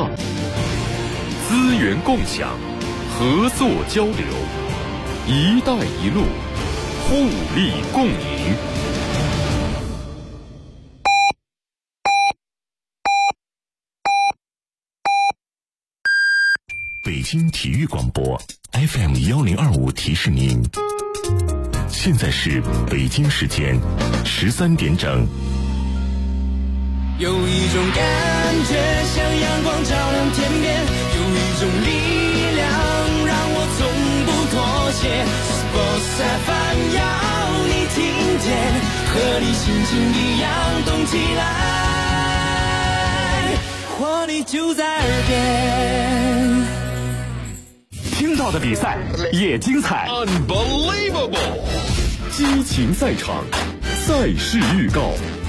畅，资源共享，合作交流，一带一路，互利共赢。 北京体育广播 FM1025提示您，现在是北京时间13点整。 有一种感觉像阳光照亮天边，有一种力量让我从不妥协。Sports FM 要你听见，和你心情一样动起来，活力就在耳边。 听到的比赛也精彩 Unbelievable！ 激情赛场，赛事预告。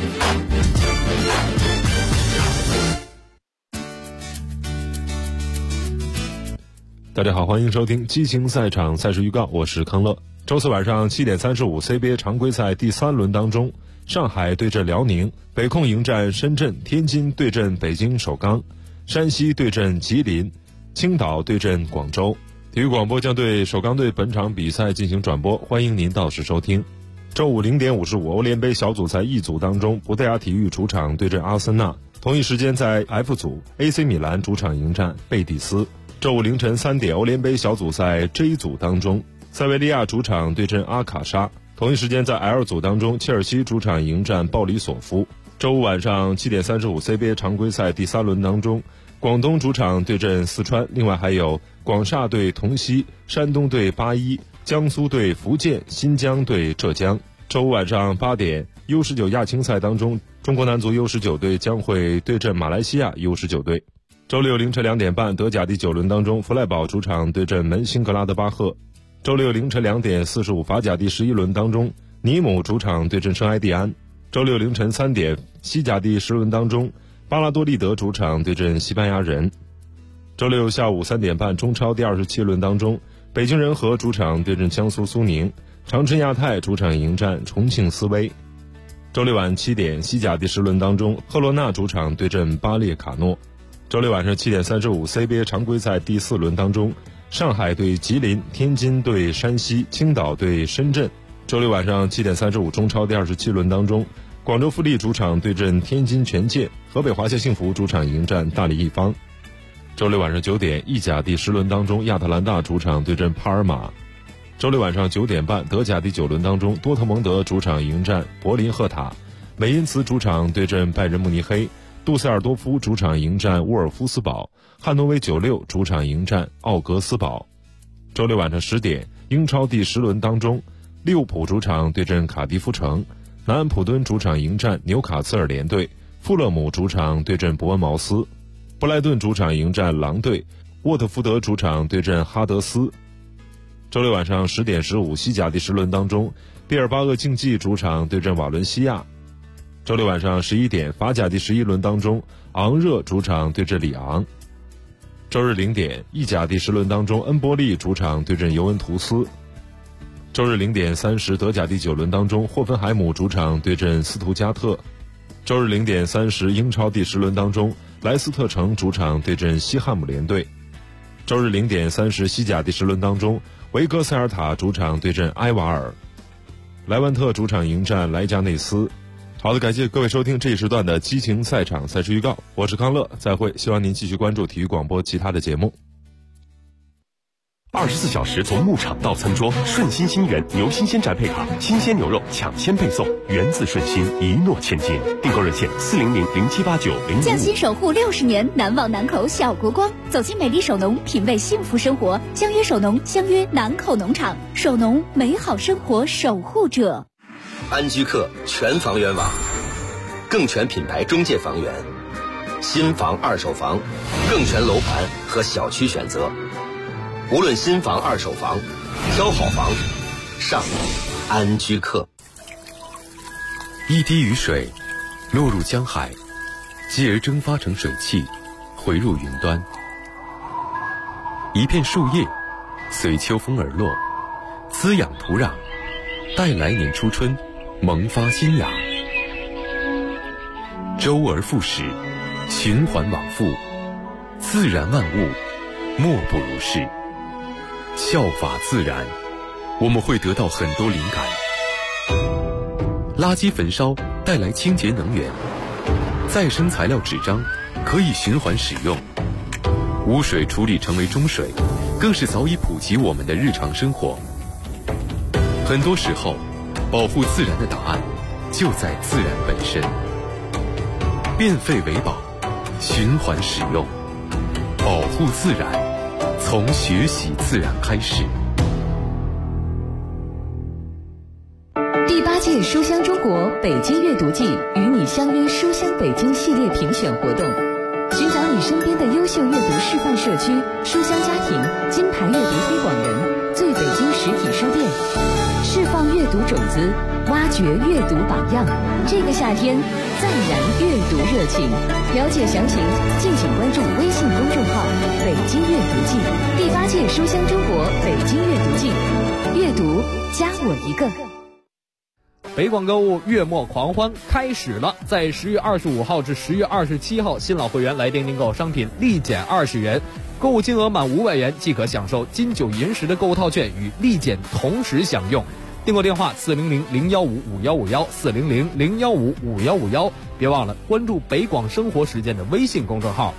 大家好，欢迎收听激情赛场赛事预告，我是康乐。周四晚上7点35 CBA 常规赛第3轮当中，上海对阵辽宁，北控迎战深圳，天津对阵北京首钢，山西对阵吉林，青岛对阵广州。体育广播将对首钢队本场比赛进行转播，欢迎您到时收听。周五0点55欧联杯小组赛 E 组当中，葡萄牙体育主场对阵阿森纳，同一时间在 F 组 AC 米兰主场迎战贝蒂斯。周五凌晨3点欧联杯小组赛 J 组当中，塞维利亚主场对阵阿卡莎，同一时间在 L 组当中，切尔西主场迎战鲍里索夫。周五晚上7点35 CBA 常规赛第3轮当中，广东主场对阵四川，另外还有广厦对同曦，山东对81，江苏对福建，新疆对浙江。周五晚上8点 U19 亚青赛当中，中国男足 U19 队将会对阵马来西亚 U19 队。周六凌晨2点半，德甲第9轮当中，弗赖堡主场对阵门兴格拉德巴赫。周六凌晨2点45，法甲第11轮当中，尼姆主场对阵圣埃蒂安。周六凌晨3点，西甲第10轮当中，巴拉多利德主场对阵西班牙人。周六下午3点半，中超第27轮当中，北京人和主场对阵江苏苏宁，长春亚泰主场迎战重庆斯威。周六晚7点，西甲第10轮当中，赫罗纳主场对阵巴列卡诺。周六晚上7点35 CBA 常规赛第4轮当中，上海对吉林，天津对山西，青岛对深圳。周六晚上7点35，中超第27轮当中，广州富力主场对阵天津权健，河北华夏幸福主场迎战大连一方。周六晚上9点，意甲第10轮当中，亚特兰大主场对阵帕尔马。周六晚上9点半，德甲第9轮当中，多特蒙德主场迎战柏林赫塔，美因茨主场对阵拜仁慕尼黑，杜塞尔多夫主场迎战沃尔夫斯堡，汉诺威96主场迎战奥格斯堡。周六晚上10点，英超第10轮当中，利物浦主场对阵卡迪夫城，南安普敦主场迎战纽卡斯尔联队，富勒姆主场对阵伯恩茅斯，布莱顿主场迎战狼队，沃特福德主场对阵哈德斯。周六晚上10点15，西甲第10轮当中，毕尔巴鄂竞技主场对阵瓦伦西亚。周六晚上11点，法甲第11轮当中，昂热主场对阵里昂。周日0点，意甲第10轮当中，恩波利主场对阵尤文图斯。周日0点30，德甲第9轮当中，霍芬海姆主场对阵斯图加特。周日0点30，英超第10轮当中，莱斯特城主场对阵西汉姆联队。周日0点30，西甲第10轮当中，维戈塞尔塔主场对阵埃瓦尔，莱万特主场迎战莱加内斯。好的，感谢各位收听这一时段的激情赛场赛事预告，我是康乐，再会，希望您继续关注体育广播其他的节目。 24小时从牧场到餐桌，顺心新源牛新鲜宅配卡，新鲜牛肉抢先配送，源自顺心，一诺千金。订购热线400078905。 匠心守护60年，难忘南口小国光。走进美丽首农，品味幸福生活。相约首农，相约南口农场。首农，美好生活守护者。 安居客全房源网，更全品牌中介房源，新房二手房，更全楼盘和小区选择。无论新房二手房，挑好房上安居客。 一滴雨水落入江海，继而蒸发成水汽，回入云端。一片树叶随秋风而落，滋养土壤，待来年初春萌发新芽。周而复始，循环往复， 自然万物莫不如是。效法自然，我们会得到很多灵感。垃圾焚烧带来清洁能源，再生材料纸张可以循环使用，污水处理成为中水，更是早已普及我们的日常生活。很多时候，保护自然的答案就在自然本身。变废为宝，循环使用，保护自然，从学习自然开始。 第8届书香中国北京阅读季与你相约书香北京系列评选活动，寻找你身边的优秀阅读示范社区、书香家庭、金牌阅读推广人、最北京实体书店，释放阅读种子，挖掘阅读榜样。这个夏天再燃阅读热情。了解详情，敬请关注微信公众号“北京阅读季”。第8届书香中国北京阅读季，阅读加我一个。 北广购物月末狂欢开始了，在10月25号至10月27号，新老会员来店订购商品立减20元，购物金额满500元即可享受金9银10的购物套券与立减同时享用。订购电话400-015-5151 400-015-5151，别忘了关注北广生活时间的微信公众号。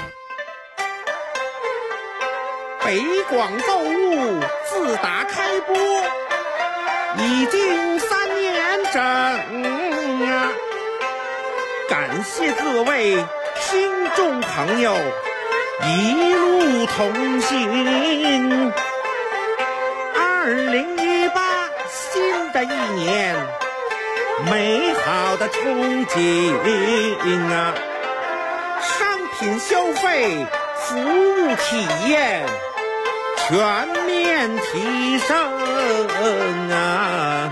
北广购物自打开播已经3年整啊！感谢各位听众朋友一路同行。2018新的一年，美好的憧憬啊！商品消费、服务体验全面提升啊！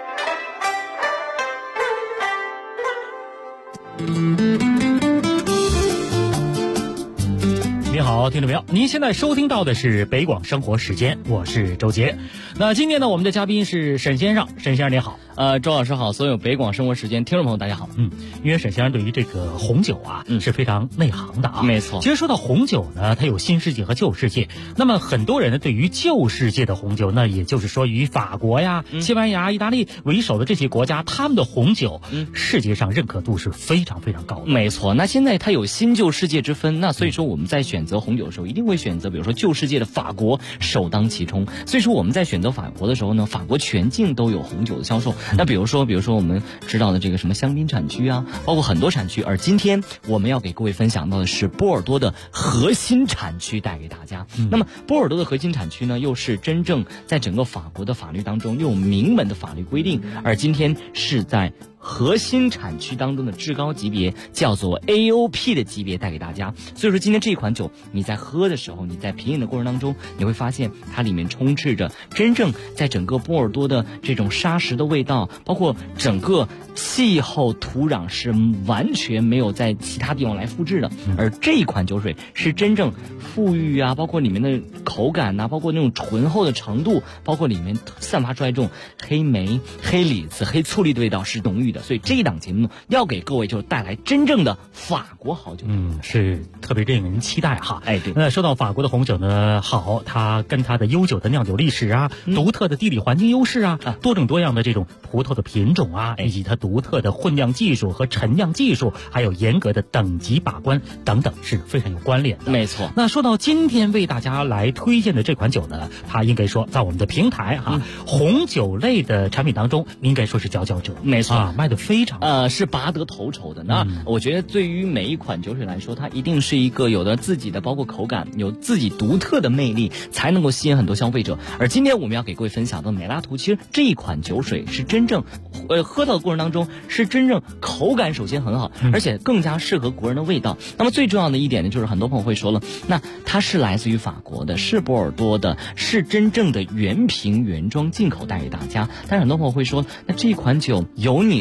你好，听众朋友，您现在收听到的是北广生活时间，我是周杰。那今天呢，我们的嘉宾是沈先生，沈先生你好。 周老师好，所有北广生活时间听众朋友大家好。 因为沈先生对于这个红酒啊，是非常内行的啊。 没错。 其实说到红酒呢，它有新世界和旧世界。那么很多人呢，对于旧世界的红酒，那也就是说以法国呀、西班牙、意大利为首的这些国家，他们的红酒，世界上认可度是非常非常高的。 没错。那现在它有新旧世界之分，那所以说我们在选择红酒的时候，一定会选择比如说旧世界的法国首当其冲。所以说我们在选择法国的时候呢，法国全境都有红酒的销售。那比如说我们知道的这个什么香槟产区啊，包括很多产区。而今天我们要给各位分享到的是波尔多的核心产区带给大家。那么波尔多的核心产区呢，又是真正在整个法国的法律当中又有明文的法律规定，而今天是在核心产区当中的至高级别，叫做 AOP 的级别带给大家。所以说今天这款酒你在喝的时候，你在品饮的过程当中，你会发现它里面充斥着真正在整个波尔多的这种沙石的味道，包括整个气候土壤是完全没有在其他地方来复制的。而这一款酒水是真正富裕啊，包括里面的口感啊，包括那种醇厚的程度，包括里面散发出来这种黑莓、黑李子、黑醋栗的味道是浓郁的。所以这一档节目呢，要给各位就带来真正的法国好酒。 是特别令人期待哈。 对。 那说到法国的红酒呢，好，它跟它的悠久的酿酒历史啊，独特的地理环境优势啊，多种多样的这种葡萄的品种啊，以及它独特的混酿技术和陈酿技术，还有严格的等级把关等等，是非常有关联的。 没错。 那说到今天为大家来推荐的这款酒呢，它应该说在我们的平台红酒类的产品当中，应该说是佼佼者。 没错。 卖的非常是拔得头筹的。那我觉得对于每一款酒水来说，它一定是一个有的自己的包括口感，有自己独特的魅力，才能够吸引很多消费者。而今天我们要给各位分享的美拉图，其实这一款酒水是真正喝到的过程当中是真正口感首先很好，而且更加适合国人的味道。那么最重要的一点呢，就是很多朋友会说了，那它是来自于法国的，是波尔多的，是真正的原瓶原装进口带给大家。但是很多朋友会说，那这款酒有你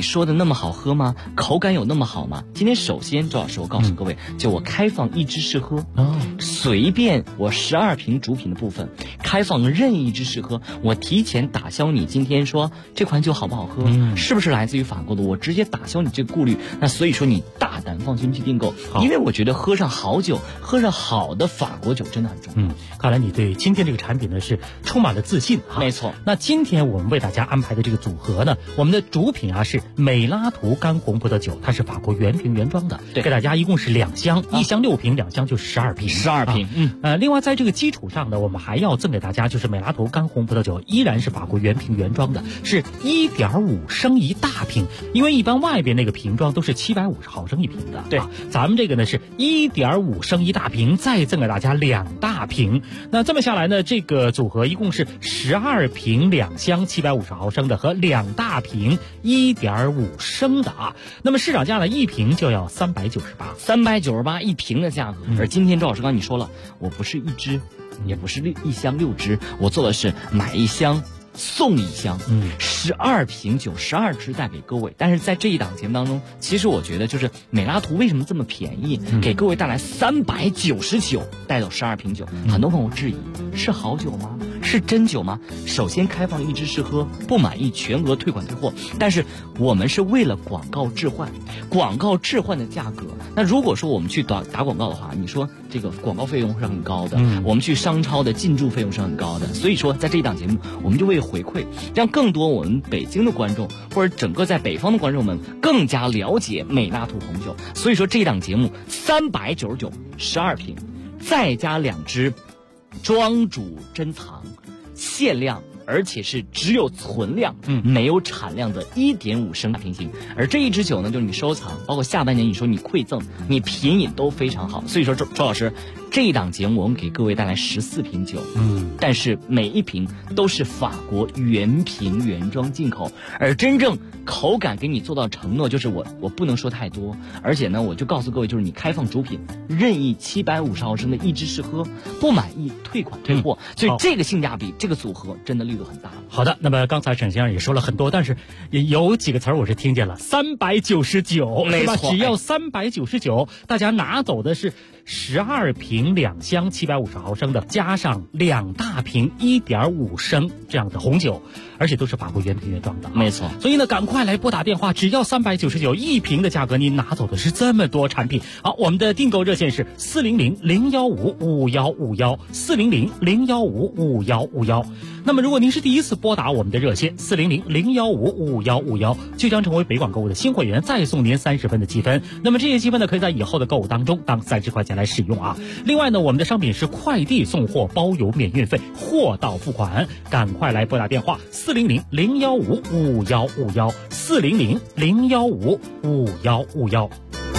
说的那么好喝吗？口感有那么好吗？今天首先周老师我告诉各位，就我开放一支试喝，随便我12瓶主品的部分开放任意一支试喝，我提前打消你今天说这款酒好不好喝，是不是来自于法国的，我直接打消你这个顾虑。那所以说你大胆放心去订购，因为我觉得喝上好酒，喝上好的法国酒真的很重要。 看来你对今天这个产品呢是充满了自信哈。 没错。 那今天我们为大家安排的这个组合呢，我们的主品啊是美拉图干红葡萄酒，它是法国原瓶原装的， 对， 给大家一共是2箱，1箱6瓶，2箱就12瓶 ，12瓶。 另外在这个基础上呢，我们还要赠给大家就是美拉图干红葡萄酒，依然是法国原瓶原装的，是1.5升一大瓶，因为一般外边那个瓶装都是750毫升一瓶的， 对， 咱们这个呢是1.5升一大瓶，再赠给大家2大瓶。那这么下来呢，这个组合一共是12瓶2箱750毫升的和2大瓶1.5升的啊。那么市场价呢，一瓶就要 398一瓶的价格。而今天周老师刚才你说了，我不是一支，也不是1箱6支，我做的是买1箱送1箱，12瓶酒12支带给各位。但是在这一档节目当中，其实我觉得就是美拉图为什么这么便宜，给各位带来399带走12瓶酒。很多朋友质疑，是好酒吗？是真酒吗？首先开放一支试喝，不满意全额退款退货。但是我们是为了广告置换，广告置换的价格。那如果说我们去打广告的话，你说这个广告费用是很高的，我们去商超的进驻费用是很高的。所以说在这一档节目，我们就为回馈，让更多我们北京的观众或者整个在北方的观众们更加了解美拉图红酒。所以说这一档节目399 12瓶，再加2支庄主珍藏限量，而且是只有存量没有产量的1.5升大瓶型。而这一支酒呢，就是你收藏，包括下半年你说你馈赠，你品饮都非常好。所以说周老师这一档节目我们给各位带来14瓶酒，但是每一瓶都是法国原瓶原装进口，而真正口感给你做到承诺，就是我不能说太多，而且呢我就告诉各位，就是你开放主品任意750毫升的一支试喝，不满意退款退货。所以这个性价比，这个组合真的力度很大。 好的，那么刚才沈先生也说了很多，但是有几个词儿我是听见了，399， 没错， 只要399，大家拿走的是12瓶2箱750毫升的，加上2大瓶1.5升这样的红酒，而且都是法国原瓶原装的， 没错。 所以呢，赶快来拨打电话，只要399一瓶的价格，你拿走的是这么多产品。好，我们的订购热线是400-015-5151，400-015-5151。那么如果您是第一次拨打我们的热线400-015-5151，就将成为北广购物的新会员，再送您30分的积分。那么这些积分呢，可以在以后的购物当中当30块钱来使用啊。另外呢，我们的商品是快递送货，包邮免运费，货到付款。赶快来拨打电话400-015-5151，400-015-5151。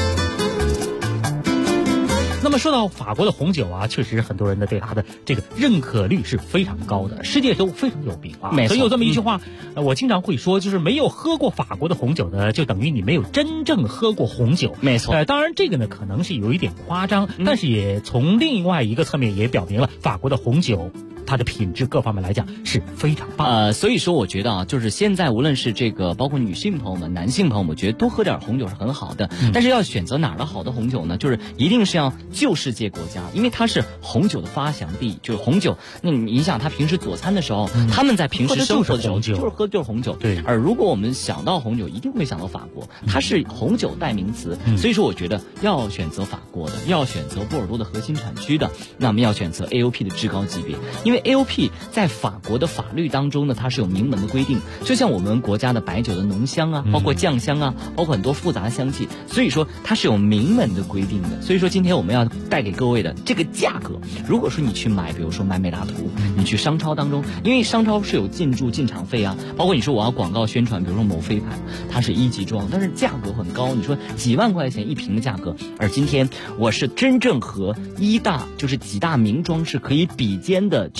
那么说到法国的红酒啊，确实很多人呢对它的这个认可率是非常高的，世界都非常有名啊。所以有这么一句话，我经常会说，就是没有喝过法国的红酒呢，就等于你没有真正喝过红酒。 没错。 当然这个呢可能是有一点夸张，但是也从另外一个侧面也表明了法国的红酒它的品质各方面来讲是非常棒。 所以说我觉得啊，就是现在无论是这个包括女性朋友们、男性朋友们，我觉得多喝点红酒是很好的。但是要选择哪儿的好的红酒呢？就是一定是要旧世界国家，因为它是红酒的发祥地。就是红酒，那你想他平时佐餐的时候，他们在平时生活的时候就是喝就是红酒。 对。 而如果我们想到红酒，一定会想到法国，它是红酒代名词。所以说我觉得要选择法国的，要选择波尔多的核心产区的，那么要选择 AOP 的至高级别，因为AOP 在法国的法律当中呢，它是有明文的规定，就像我们国家的白酒的浓香啊，包括酱香啊，包括很多复杂的香气，所以说它是有明文的规定的。所以说今天我们要带给各位的这个价格，如果说你去买，比如说买美拉图，你去商超当中，因为商超是有进驻进场费啊，包括你说我要广告宣传，比如说某飞盘，它是1级装，但是价格很高，你说几万块钱一瓶的价格，而今天我是真正和就是几大名庄是可以比肩的酒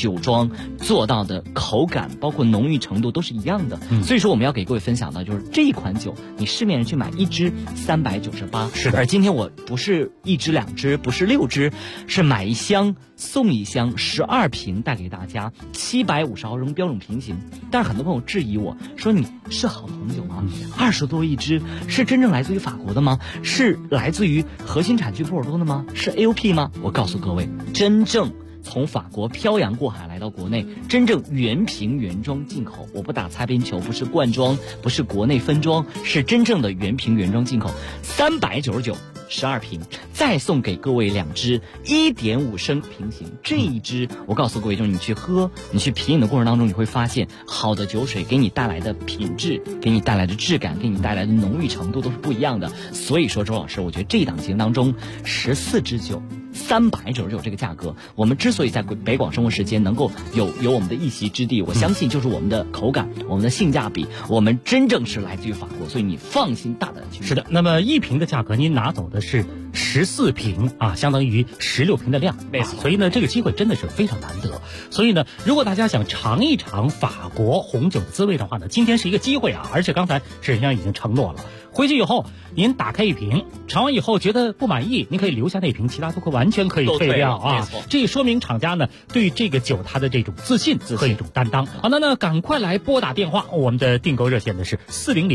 酒庄做到的口感，包括浓郁程度都是一样的。所以说我们要给各位分享的就是这一款酒，你市面上去买1支398， 是的。 而今天我不是1支2支，不是6支，是买1箱送1箱12瓶带给大家，750毫升标准瓶型。但是很多朋友质疑我说，你是好的红酒吗？20多1支，是真正来自于法国的吗？是来自于核心产区波尔多的吗？是 AOP 吗？我告诉各位，真正从法国漂洋过海来到国内，真正原瓶原装进口，我不打擦边球，不是罐装，不是国内分装，是真正的原瓶原装进口，399。12瓶，再送给各位2支1.5升瓶型。这一支我告诉各位，就是你去喝，你去品饮的过程当中，你会发现好的酒水给你带来的品质，给你带来的质感，给你带来的浓郁程度都是不一样的。所以说周老师，我觉得这一档节目当中14支酒399这个价格，我们之所以在北广生活时间能够有我们的一席之地，我相信就是我们的口感，我们的性价比，我们真正是来自于法国，所以你放心大胆的去。 是的，那么1瓶的价格您拿走的是14瓶啊，相当于16瓶的量， 没错。 所以呢，这个机会真的是非常难得。所以呢，如果大家想尝一尝法国红酒的滋味的话呢，今天是一个机会啊！而且刚才沈先生已经承诺了，回去以后您打开1瓶，尝完以后觉得不满意，您可以留下那瓶，其他都完全可以退掉啊！这也说明厂家呢对这个酒它的这种自信和一种担当。好，那赶快来拨打电话，我们的订购热线呢是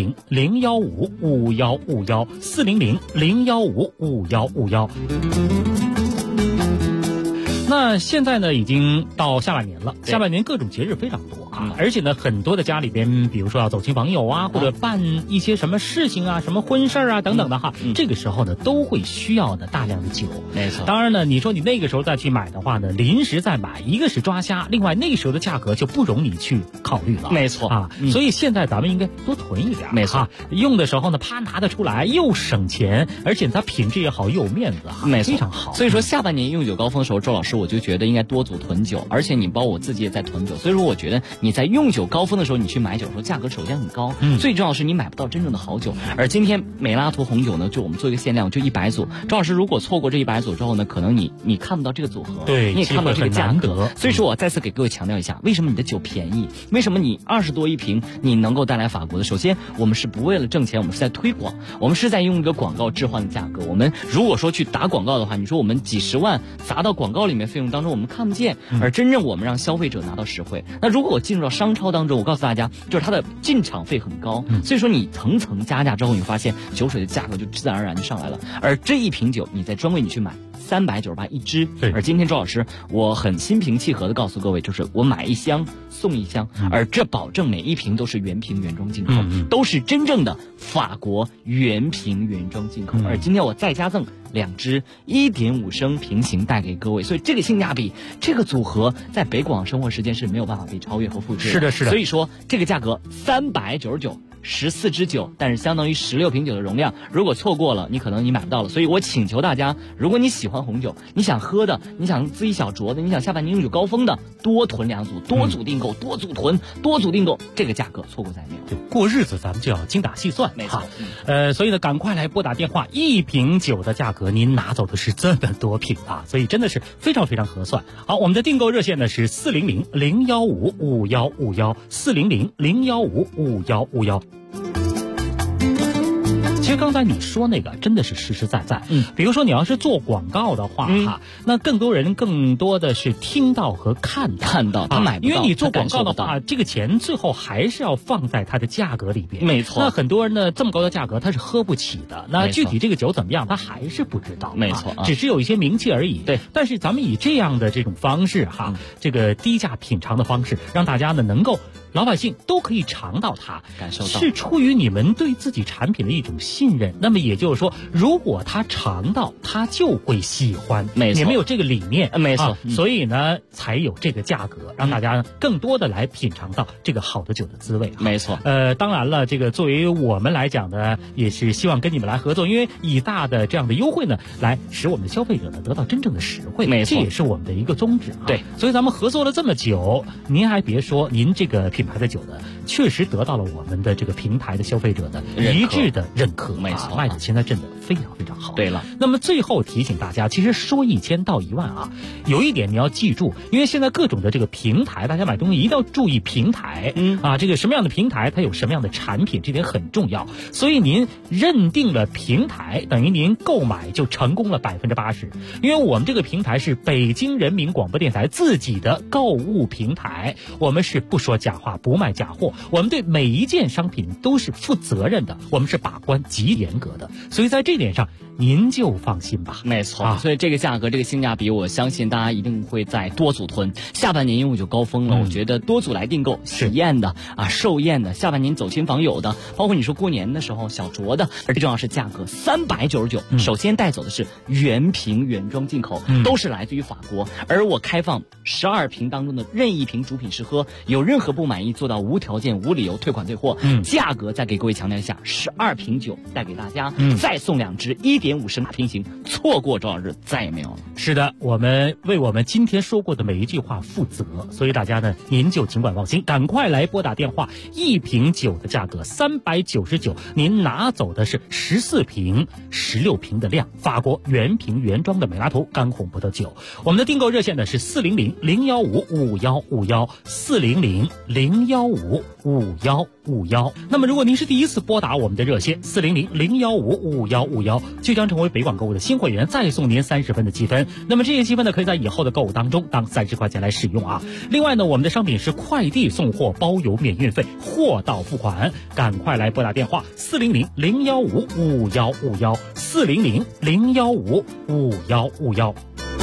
400-015-5151，400-015-5151。那现在呢，已经到下半年了，下半年各种节日非常多啊，而且呢，很多的家里边，比如说要走亲访友啊，或者办一些什么事情啊，什么婚事啊等等的哈，这个时候呢，都会需要的大量的酒。 没错。 当然呢，你说你那个时候再去买的话呢，临时再买，一个是抓瞎，另外那个时候的价格就不容你去考虑了。 没错啊，所以现在咱们应该多囤一点。 没错， 用的时候呢，啪拿得出来，又省钱，而且它品质也好，又有面子哈， 没错， 非常好。 所以说下半年用酒高峰的时候，周老师我就觉得应该多组囤酒，而且你包括我自己也在囤酒，所以说我觉得你在用酒高峰的时候，你去买酒的时候，价格首先很高，最重要的是你买不到真正的好酒。而今天美拉图红酒呢，就我们做一个限量，就100组。周老师如果错过这100组之后呢，可能你看不到这个组合， 对， 你也看不到这个价格。所以说我再次给各位强调一下，为什么你的酒便宜？为什么你20多1瓶你能够带来法国的？首先，我们是不为了挣钱，我们是在推广，我们是在用一个广告置换的价格。我们如果说去打广告的话，你说我们几十万砸到广告里面费用当中，我们看不见，而真正我们让消费者拿到实惠。那如果我进入到商超当中，我告诉大家，就是它的进场费很高，所以说你层层加价之后，你发现酒水的价格就自然而然就上来了。而这一瓶酒，你在专柜你去买398一支，而今天周老师我很心平气和的告诉各位，就是我买1箱送1箱，而这保证每一瓶都是原瓶原装进口，都是真正的法国原瓶原装进口。而今天我再加赠2支1.5升瓶型带给各位，所以这个性价比，这个组合在北广生活时间是没有办法被超越和复制的。 是的，是的。 所以说这个价格399。14支酒，但是相当于16瓶酒的容量。如果错过了，你可能你买不到了。所以我请求大家，如果你喜欢红酒，你想喝的，你想自己小酌的，你想下半年用酒高峰的，多囤2组，多组订购，多组囤，多组订购，这个价格错过再没有。 对，过日子咱们就要精打细算， 没错。 所以呢，赶快来拨打电话，1瓶酒的价格您拿走的是这么多瓶啊，所以真的是非常非常合算。好，我们的订购热线呢是400-015-5151，400-015-5151。其实刚才你说那个真的是实实在在，比如说你要是做广告的话哈，那更多的是听到和看到， 他买不到， 因为你做广告的话，这个钱最后还是要放在它的价格里边， 没错。 那很多人呢这么高的价格他是喝不起的，那具体这个酒怎么样他还是不知道， 没错， 只是有一些名气而已。 对， 但是咱们以这样的这种方式哈，这个低价品尝的方式，让大家呢能够老百姓都可以尝到它， 感受到， 是出于你们对自己产品的一种信任。那么也就是说，如果他尝到，他就会喜欢。 没错， 你们有这个理念， 没错。 所以呢，才有这个价格，让大家更多的来品尝到这个好的酒的滋味。 没错。 当然了，这个作为我们来讲呢，也是希望跟你们来合作，因为以大的这样的优惠呢，来使我们的消费者呢得到真正的实惠。 没错， 这也是我们的一个宗旨。 对， 所以咱们合作了这么久，您还别说，您这个品牌的酒呢，确实得到了我们的这个平台的消费者的一致的认可。 没错， 卖的现在真的非非常非常好。 对了， 那么最后提醒大家，其实说1000道1万啊，有一点你要记住，因为现在各种的这个平台，大家买东西一定要注意平台，这个什么样的平台它有什么样的产品，这点很重要。所以您认定了平台，等于您购买就成功了80%，因为我们这个平台是北京人民广播电台自己的购物平台，我们是不说假话，不卖假货，我们对每一件商品都是负责任的，我们是把关极严格的，所以在这点上您就放心吧。 没错，所以这个价格，这个性价比，我相信大家一定会再多组囤。下半年因为就高峰了，我觉得多组来订购，喜宴的寿宴的，下半年走亲访友的，包括你说过年的时候小酌的，而最重要是价格399，首先带走的是原瓶原装进口，都是来自于法国，而我开放12瓶当中的任意瓶主品试喝，有任何不满意做到无条件无理由退款退货，价格再给各位强调一下，12瓶酒带给大家，再送2支1.5升大瓶型，错过周老师再也没有了。 是的，我们为我们今天说过的每一句话负责，所以大家呢，您就尽管放心，赶快来拨打电话，一瓶酒的价格399，您拿走的是14瓶、16瓶的量，法国原瓶原装的美拉图干红葡萄酒。我们的订购热线呢是400-015-5151，400-015-5151。那么如果您是第一次拨打我们的热线400-015-5151，就将成为北广购物的新会员，再送您30分的积分。那么这些积分呢，可以在以后的购物当中当30块钱来使用啊。另外呢，我们的商品是快递送货，包邮免运费，货到付款。赶快来拨打电话400-015-5151，400-015-5151。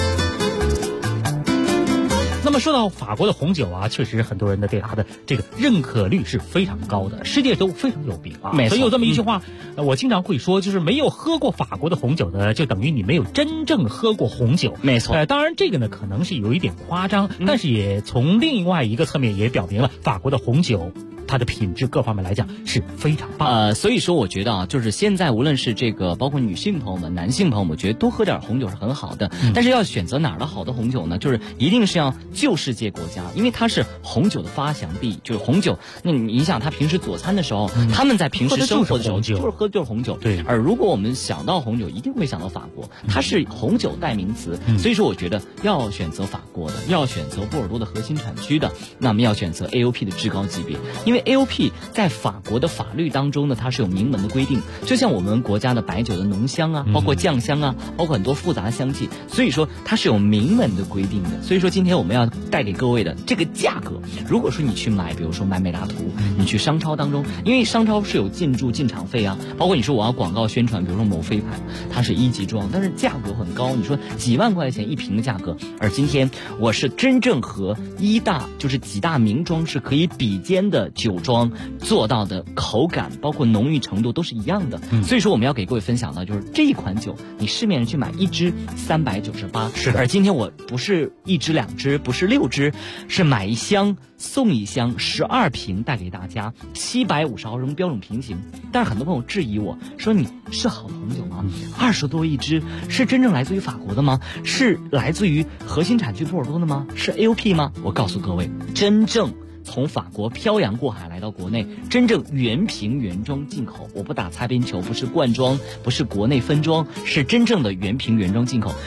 那么说到法国的红酒啊，确实很多人的对它的这个认可率是非常高的，世界都非常有名啊。所以有这么一句话，我经常会说，就是没有喝过法国的红酒的，就等于你没有真正喝过红酒。 没错。 当然这个呢可能是有一点夸张，但是也从另外一个侧面也表明了法国的红酒它的品质各方面来讲是非常棒。 所以说我觉得就是现在无论是这个包括女性朋友们、男性朋友们，我觉得多喝点红酒是很好的。但是要选择哪儿的好的红酒呢？就是一定是要旧世界国家，因为它是红酒的发祥地，就是红酒。那你想他平时佐餐的时候，他们在平时生活的时候就是喝就是红酒。 对。 而如果我们想到红酒，一定会想到法国，它是红酒代名词。所以说我觉得要选择法国的，要选择波尔多的核心产区的，那么要选择 AOP 的至高级别，因为AOP 在法国的法律当中呢，它是有明文的规定，就像我们国家的白酒的浓香啊，包括酱香啊，包括很多复杂的香气，所以说它是有明文的规定的。所以说今天我们要带给各位的这个价格，如果说你去买，比如说买美拉图，你去商超当中，因为商超是有进驻进场费啊，包括你说我要广告宣传，比如说某飞牌，它是1级装，但是价格很高，你说几万块钱一瓶的价格，而今天我是真正和就是几大名庄是可以比肩的酒庄做到的口感，包括浓郁程度都是一样的。所以说我们要给各位分享的就是这一款酒，你市面上去买1支398， 是的。 而今天我不是1支2支，不是6支，是买1箱送1箱12瓶带给大家，750毫升标准瓶型。但是很多朋友质疑我说，你是好的红酒吗？20多1支，是真正来自于法国的吗？是来自于核心产区波尔多的吗？是 AOP 吗？我告诉各位，真正从法国漂洋过海来到国内，真正原瓶原装进口，我不打擦边球，不是罐装，不是国内分装，是真正的原瓶原装进口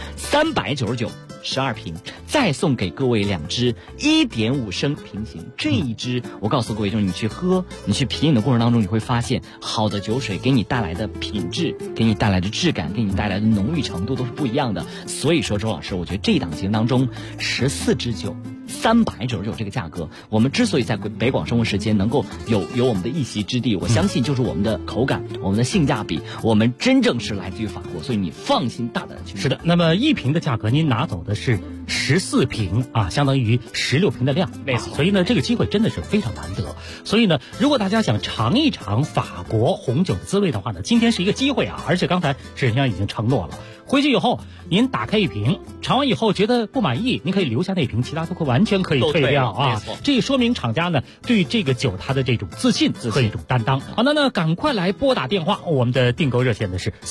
，399。12瓶，再送给各位2支1.5升瓶型。这一支我告诉各位，就是你去喝，你去品饮的过程当中，你会发现好的酒水给你带来的品质，给你带来的质感，给你带来的浓郁程度都是不一样的。所以说周老师，我觉得这一档节目当中14支酒399这个价格，我们之所以在北广生活时间能够有我们的一席之地，我相信就是我们的口感，我们的性价比，我们真正是来自于法国，所以你放心大胆的去。 是的，那么1瓶的价格您拿走的是14瓶啊，相当于16瓶的量， 没错。 所以呢，这个机会真的是非常难得。所以呢，如果大家想尝一尝法国红酒的滋味的话呢，今天是一个机会啊！而且刚才沈先生已经承诺了，回去以后您打开1瓶，尝完以后觉得不满意，您可以留下那瓶，其他都完全可以退掉啊！这说明厂家呢对这个酒它的这种自信和一种担当。好，那赶快来拨打电话，我们的订购热线呢是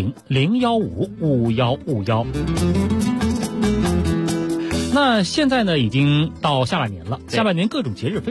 400-015-5151。那现在呢已经到下半年了，下半年各种节日非常多啊。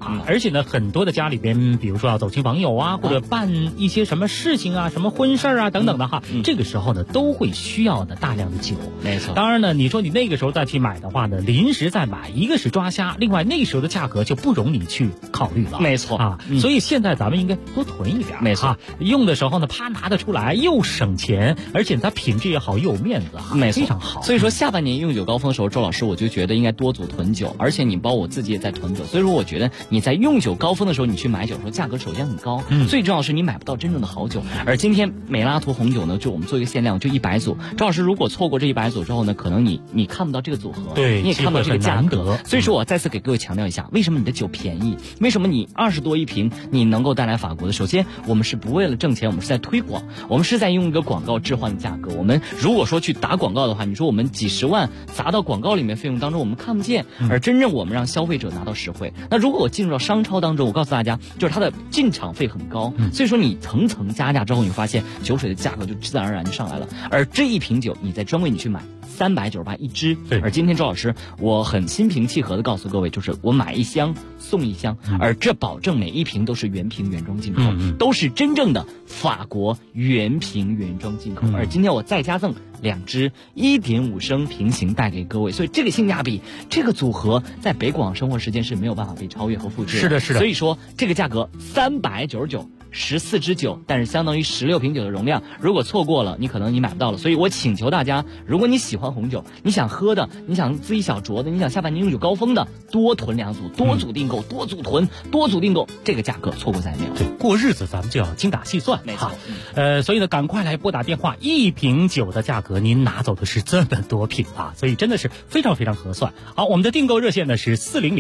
啊。而且呢，很多的家里边，比如说要走亲访友啊，或者办一些什么事情啊，什么婚事啊等等的哈，这个时候呢都会需要的大量的酒。 没错。 当然呢，你说你那个时候再去买的话呢，临时再买，一个是抓瞎，另外那时候的价格就不容你去考虑了。 没错啊，所以现在咱们应该多囤一点。 没错， 用的时候呢，啪拿得出来，又省钱，而且它品质也好，又有面子啊， 没错， 非常好。 所以说下半年用酒高峰的时候，周老师我就觉得应该多组囤酒，而且你包括我自己也在囤酒，所以说我觉得你在用酒高峰的时候，你去买酒的时候，价格首先很高，最重要是你买不到真正的好酒。而今天美拉图红酒呢，就我们做一个限量，就100组。周老师如果错过这100组之后呢，可能你看不到这个组合， 对， 你也看不到这个价格。所以说我再次给各位强调一下，为什么你的酒便宜？为什么你20多一瓶你能够带来法国的？首先，我们是不为了挣钱，我们是在推广，我们是在用一个广告置换的价格。我们如果说去打广告的话，你说我们几十万砸到广告里面费用当中，我们看不见，而真正我们让消费者拿到实惠。那如果我进入到商超当中，我告诉大家，就是它的进场费很高，所以说你层层加价之后，你发现酒水的价格就自然而然就上来了。而这一瓶酒，你在专柜你去买398一支，而今天周老师我很心平气和的告诉各位，就是我买1箱送1箱，而这保证每一瓶都是原瓶原装进口，都是真正的法国原瓶原装进口。而今天我再加赠2支1.5升平行带给各位，所以这个性价比，这个组合在北广生活时间是没有办法被超越和复制的。 是的，是的。 所以说这个价格399。14支酒，但是相当于16瓶酒的容量。如果错过了，你可能你买不到了。所以我请求大家，如果你喜欢红酒，你想喝的，你想自己小酌的，你想下半年用酒高峰的，多囤2组，多组订购，多组囤，多组订购，这个价格错过再没有。 对，过日子咱们就要精打细算， 没错。 所以呢，赶快来拨打电话，1瓶酒的价格您拿走的是这么多瓶啊，所以真的是非常非常合算。好，我们的订购热线呢是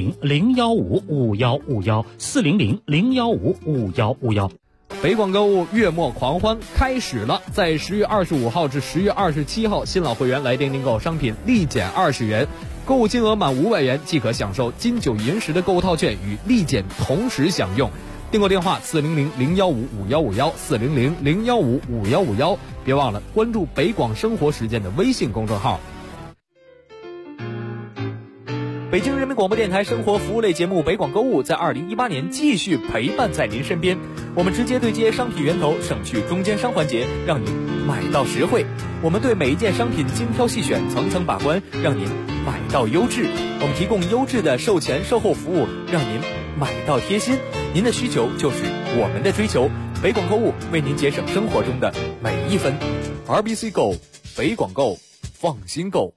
400-015-5151，400-015-5151。 北广购物月末狂欢开始了，在10月25号至10月27号，新老会员来电订购商品立减20元，购物金额满500元即可享受金9银10的购物套券与立减同时享用。订购电话400-015-5151，400-015-5151，别忘了关注北广生活时间的微信公众号。北京人民广播电台生活服务类节目北广购物在2018年继续陪伴在您身边，我们直接对接商品源头，省去中间商环节，让您买到实惠。我们对每一件商品精挑细选，层层把关，让您买到优质。我们提供优质的售前售后服务，让您买到贴心。您的需求就是我们的追求，北广购物为您节省生活中的每一分。RBC Go， 北广购，放心购。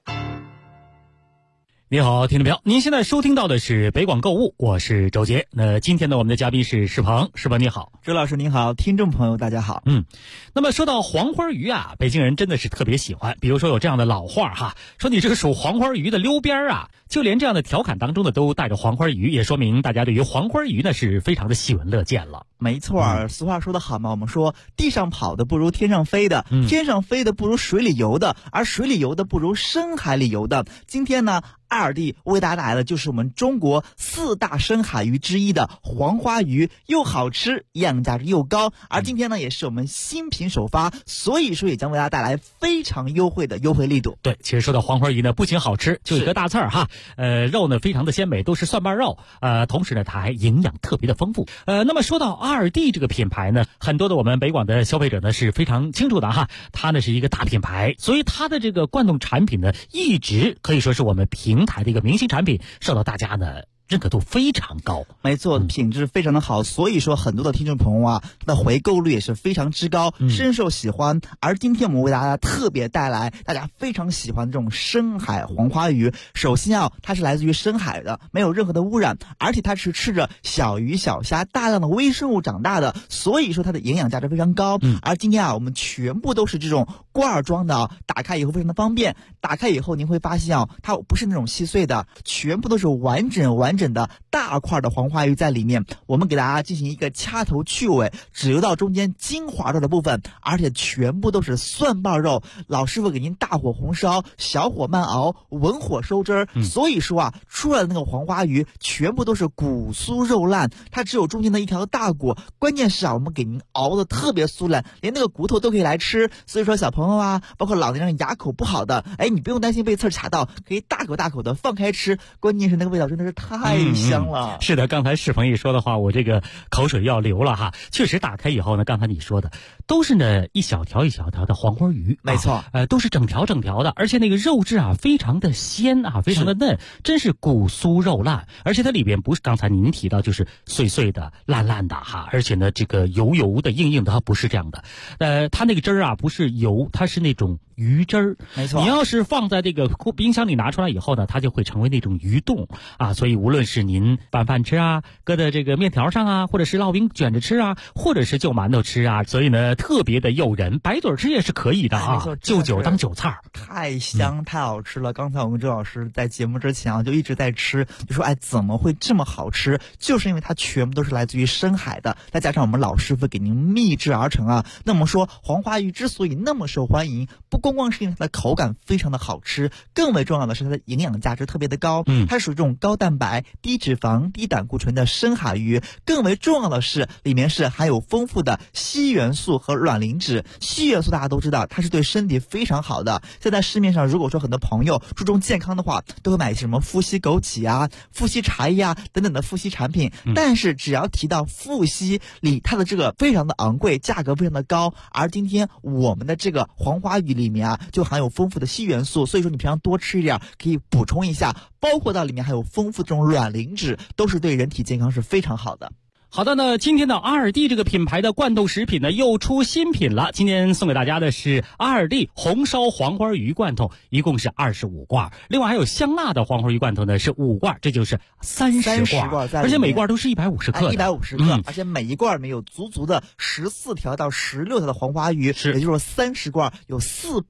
你好，听众朋友，您现在收听到的是北广购物，我是周杰。那今天呢，我们的嘉宾是石鹏，石鹏你好。 周老师您好，听众朋友大家好。 那么说到黄花鱼啊，北京人真的是特别喜欢，比如说有这样的老话哈，说你这个属黄花鱼的溜边啊，就连这样的调侃当中呢都带着黄花鱼，也说明大家对于黄花鱼呢是非常的喜闻乐见了。 没错，俗话说得好嘛，我们说地上跑的不如天上飞的，天上飞的不如水里游的，而水里游的不如深海里游的。今天呢，爱尔蒂为大家带来的就是我们中国4大深海鱼之一的黄花鱼，又好吃，营养价值又高。而今天呢，也是我们新品首发，所以说也将为大家带来非常优惠的优惠力度。 对，其实说到黄花鱼呢，不仅好吃，就一个大字儿哈，肉呢非常的鲜美，都是蒜瓣肉，同时呢它还营养特别的丰富。那么说到爱尔蒂这个品牌呢，很多的我们北广的消费者呢是非常清楚的哈，它呢是一个大品牌，所以它的这个罐冻产品呢，一直可以说是我们平台的一个明星产品，受到大家呢认可度非常高。 没错，品质非常的好，所以说很多的听众朋友啊，它的回购率也是非常之高，深受喜欢。而今天我们为大家特别带来大家非常喜欢的这种深海黄花鱼。首先啊，它是来自于深海的，没有任何的污染，而且它是吃着小鱼小虾大量的微生物长大的，所以说它的营养价值非常高。而今天啊，我们全部都是这种罐装的啊，打开以后非常的方便。打开以后您会发现啊，它不是那种细碎的，全部都是完整的大块的黄花鱼在里面。我们给大家进行一个掐头去尾，只留到中间精华肉的部分，而且全部都是蒜瓣肉。老师傅给您大火红烧，小火慢熬，文火收汁儿。所以说啊，出来的那个黄花鱼全部都是骨酥肉烂，它只有中间的一条大骨。关键是啊，我们给您熬的特别酥烂，连那个骨头都可以来吃。所以说小朋友啊，包括老年人牙口不好的，你不用担心被刺儿卡到，可以大口的放开吃。关键是那个味道真的是太太香了。 是的，刚才世鹏一说的话，我这个口水要流了哈。确实打开以后呢，刚才你说的都是呢一小条一小条的黄花鱼， 没错， 都是整条整条的，而且那个肉质啊非常的鲜啊，非常的嫩，真是骨酥肉烂，而且它里边不是刚才您提到就是碎碎的烂烂的哈，而且呢这个油油的硬硬的，它不是这样的，它那个汁儿啊不是油，它是那种鱼汁儿， 没错。 你要是放在这个冰箱里拿出来以后呢，它就会成为那种鱼冻啊，所以无论是您拌饭吃啊，搁在这个面条上啊，或者是烙饼卷着吃啊，或者是就馒头吃啊，所以呢特别的诱人，白嘴吃也是可以的啊，就酒当酒菜， 太香太好吃了。刚才我们周老师在节目之前啊，就一直在吃，就说怎么会这么好吃？就是因为它全部都是来自于深海的，再加上我们老师傅给您秘制而成啊。那么说黄花鱼之所以那么受欢迎，不光光是因为它的口感非常的好吃，更为重要的是它的营养价值特别的高。它属于这种高蛋白、低脂肪、低胆固醇的深海鱼，更为重要的是里面是含有丰富的硒元素和卵磷脂。硒元素大家都知道，它是对身体非常好的。现在市面上如果说很多朋友注重健康的话，都会买一些什么富硒枸杞啊、富硒茶叶啊等等的富硒产品，但是只要提到富硒里，它的这个非常的昂贵，价格非常的高。而今天我们的这个黄花鱼里面啊，就含有丰富的硒元素，所以说你平常多吃一点可以补充一下，包括到里面还有丰富这种卵磷脂，都是对人体健康是非常好的。 好的呢，今天的阿尔蒂这个品牌的罐头食品呢又出新品了。今天送给大家的是阿尔蒂红烧黄花鱼罐头，一共是25罐，另外还有香辣的黄花鱼罐头呢是5罐，这就是30罐，而且每罐都是150克的 ，150克，而且每一罐里面有足足的14条到16条的黄花鱼，也就是说30罐有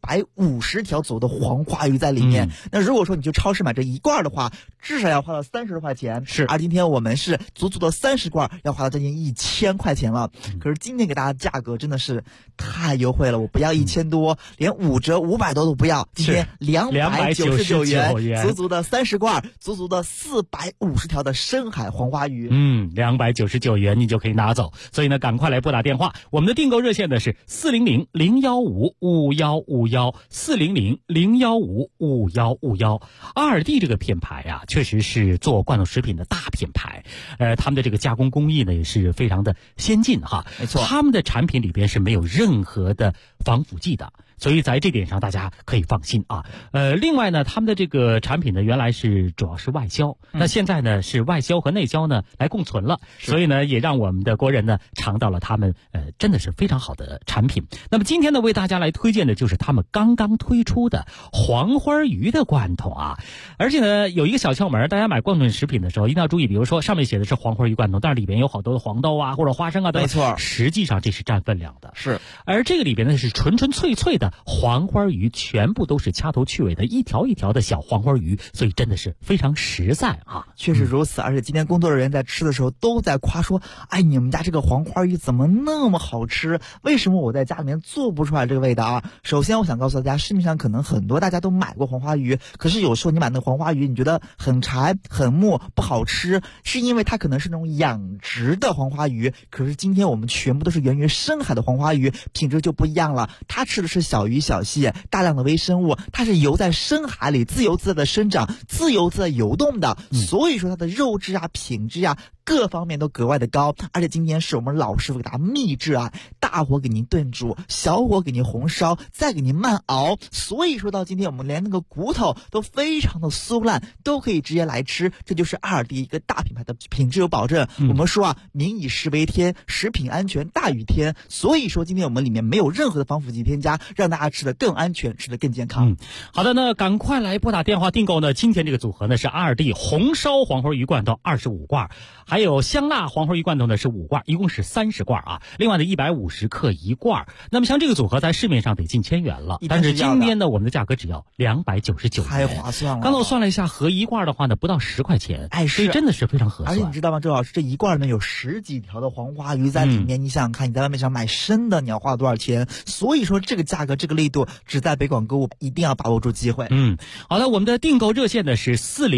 450条左右的黄花鱼在里面。那如果说你去超市买这一罐的话，至少要花到30多块钱，而今天我们是足足的30罐，要花到将近1000块钱了。可是今天给大家价格真的是太优惠了，我不要1000多，连5折500多都不要，今天299元，足足的30罐，足足的450条的深海黄花鱼。 299元你就可以拿走，所以呢赶快来拨打电话，我们的订购热线呢是400-015-5151，400-015-5151。阿尔蒂这个品牌啊，确实是做罐头食品的大品牌，他们的这个加工工艺呢也是非常的先进哈， 没错， 他们的产品里边是没有任何的防腐剂的，所以在这点上大家可以放心啊。另外呢，他们的这个产品呢原来是主要是外销，那现在呢是外销和内销呢来共存了，所以呢也让我们的国人呢尝到了他们真的是非常好的产品。那么今天呢为大家来推荐的就是他们刚刚推出的黄花鱼的罐头啊，而且呢有一个小窍门，大家买罐头食品的时候一定要注意，比如说上面写的是黄花鱼罐头，但是里边有好多的黄豆啊或者花生啊等等， 没错， 实际上这是占分量的， 是。 而这个里边呢是纯纯粹粹的黄花鱼，全部都是掐头去尾的一条一条的小黄花鱼，所以真的是非常实在啊。 确实如此，而且今天工作人员在吃的时候都在夸说，你们家这个黄花鱼怎么那么好吃？为什么我在家里面做不出来这个味道啊？首先我想告诉大家，市面上可能很多大家都买过黄花鱼，可是有时候你买那个黄花鱼你觉得很柴很木不好吃，是因为它可能是那种养殖的黄花鱼，可是今天我们全部都是源于深海的黄花鱼，品质就不一样了。它吃的是小鱼小蟹，大量的微生物，它是游在深海里自由自在的生长，自由自在游动的，所以说它的肉质啊品质啊各方面都格外的高。而且今天是我们老师傅给大家秘制啊，大火给您炖煮，小火给您红烧，再给您慢熬，所以说到今天我们连那个骨头都非常的酥烂，都可以直接来吃。这就是阿尔蒂一个大品牌的品质有保证。我们说民以食为天，食品安全大于天，所以说今天我们里面没有任何的防腐剂添加，让大家吃得更安全，吃得更健康。 好的，那赶快来拨打电话订购呢。今天这个组合呢是阿尔蒂红烧黄花鱼罐头25罐，还有香辣黄花鱼罐头呢是5罐，一共是30罐啊。另外呢150克1罐。那么像这个组合在市面上得近1000元了，但是今天呢我们的价格只要299元， 太划算了。 刚才我算了一下，合1罐的话呢不到10块钱，所以真的是非常合算。 而且你知道吗，周老师，这一罐里面有10几条的黄花鱼在里面，你想想看，你在外面想买生的你要花多少钱？所以说这个价格真这个力度，只在北广购物一定要把握住机会。 好的，我们的订购热线呢是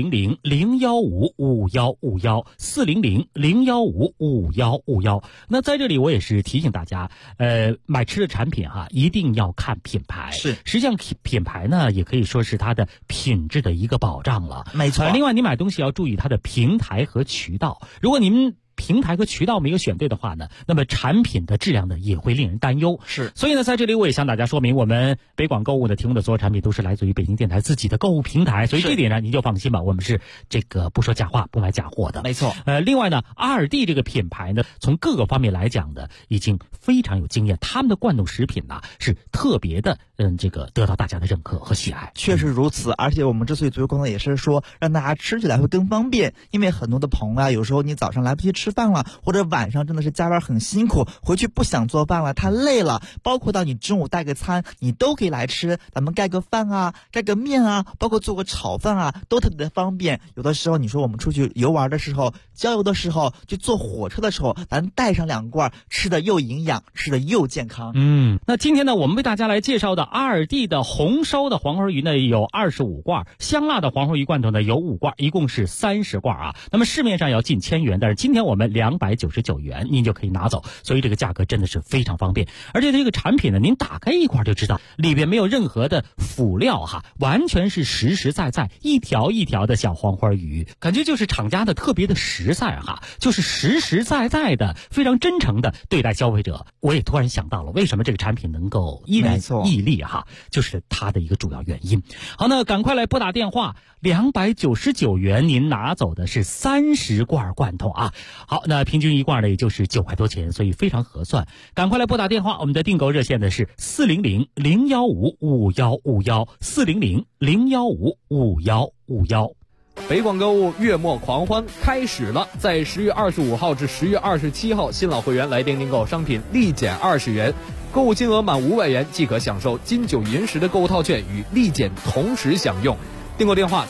400-015-5151，400-015-5151。那在这里我也是提醒大家，买吃的产品一定要看品牌。 是， 实际上品牌呢也可以说是它的品质的一个保障了。 没错。 另外，你买东西要注意它的平台和渠道。如果您平台和渠道没有选对的话呢，那么产品的质量呢也会令人担忧。 是， 所以呢，在这里我也向大家说明，我们北广购物的提供的所有产品都是来自于北京电台自己的购物平台，所以这点呢您就放心吧，我们是这个不说假话，不买假货的。 没错。 另外呢，2D 这个品牌呢，从各个方面来讲呢，已经非常有经验，他们的罐头食品呢是特别的，这个得到大家的认可和喜爱。 确实如此，而且我们之所以做罐头，也是说让大家吃起来会更方便，因为很多的朋友有时候你早上来不及吃饭了，或者晚上真的是加班很辛苦，回去不想做饭了，太累了，包括到你中午带个餐，你都可以来吃，咱们盖个饭盖个面包括做个炒饭都特别的方便。有的时候你说我们出去游玩的时候，郊游的时候，就坐火车的时候，咱带上2罐，吃的又营养，吃的又健康。 那今天呢，我们为大家来介绍的2D的红烧的黄花鱼呢有25罐，香辣的黄花鱼罐头呢有5罐，一共是30罐那么市面上要近1000元，但是今天我们299元您就可以拿走，所以这个价格真的是非常方便。而且这个产品呢，您打开一块就知道，里边没有任何的辅料完全是实实在在一条一条的小黄花鱼，感觉就是厂家的特别的实在就是实实在在的非常真诚的对待消费者。我也突然想到了为什么这个产品能够依然屹立就是它的一个主要原因。好，那赶快来拨打电话，299元您拿走的是30罐罐头好，那平均一罐呢也就是9块多钱，所以非常合算。赶快来拨打电话，我们的订购热线呢是400-015-5151，400-015-5151。 北广购物月末狂欢开始了，在10月25号至10月27号，新老会员来电订购商品立减20元，购物金额满500元即可享受金9银10的购物套券与立减同时享用。订购电话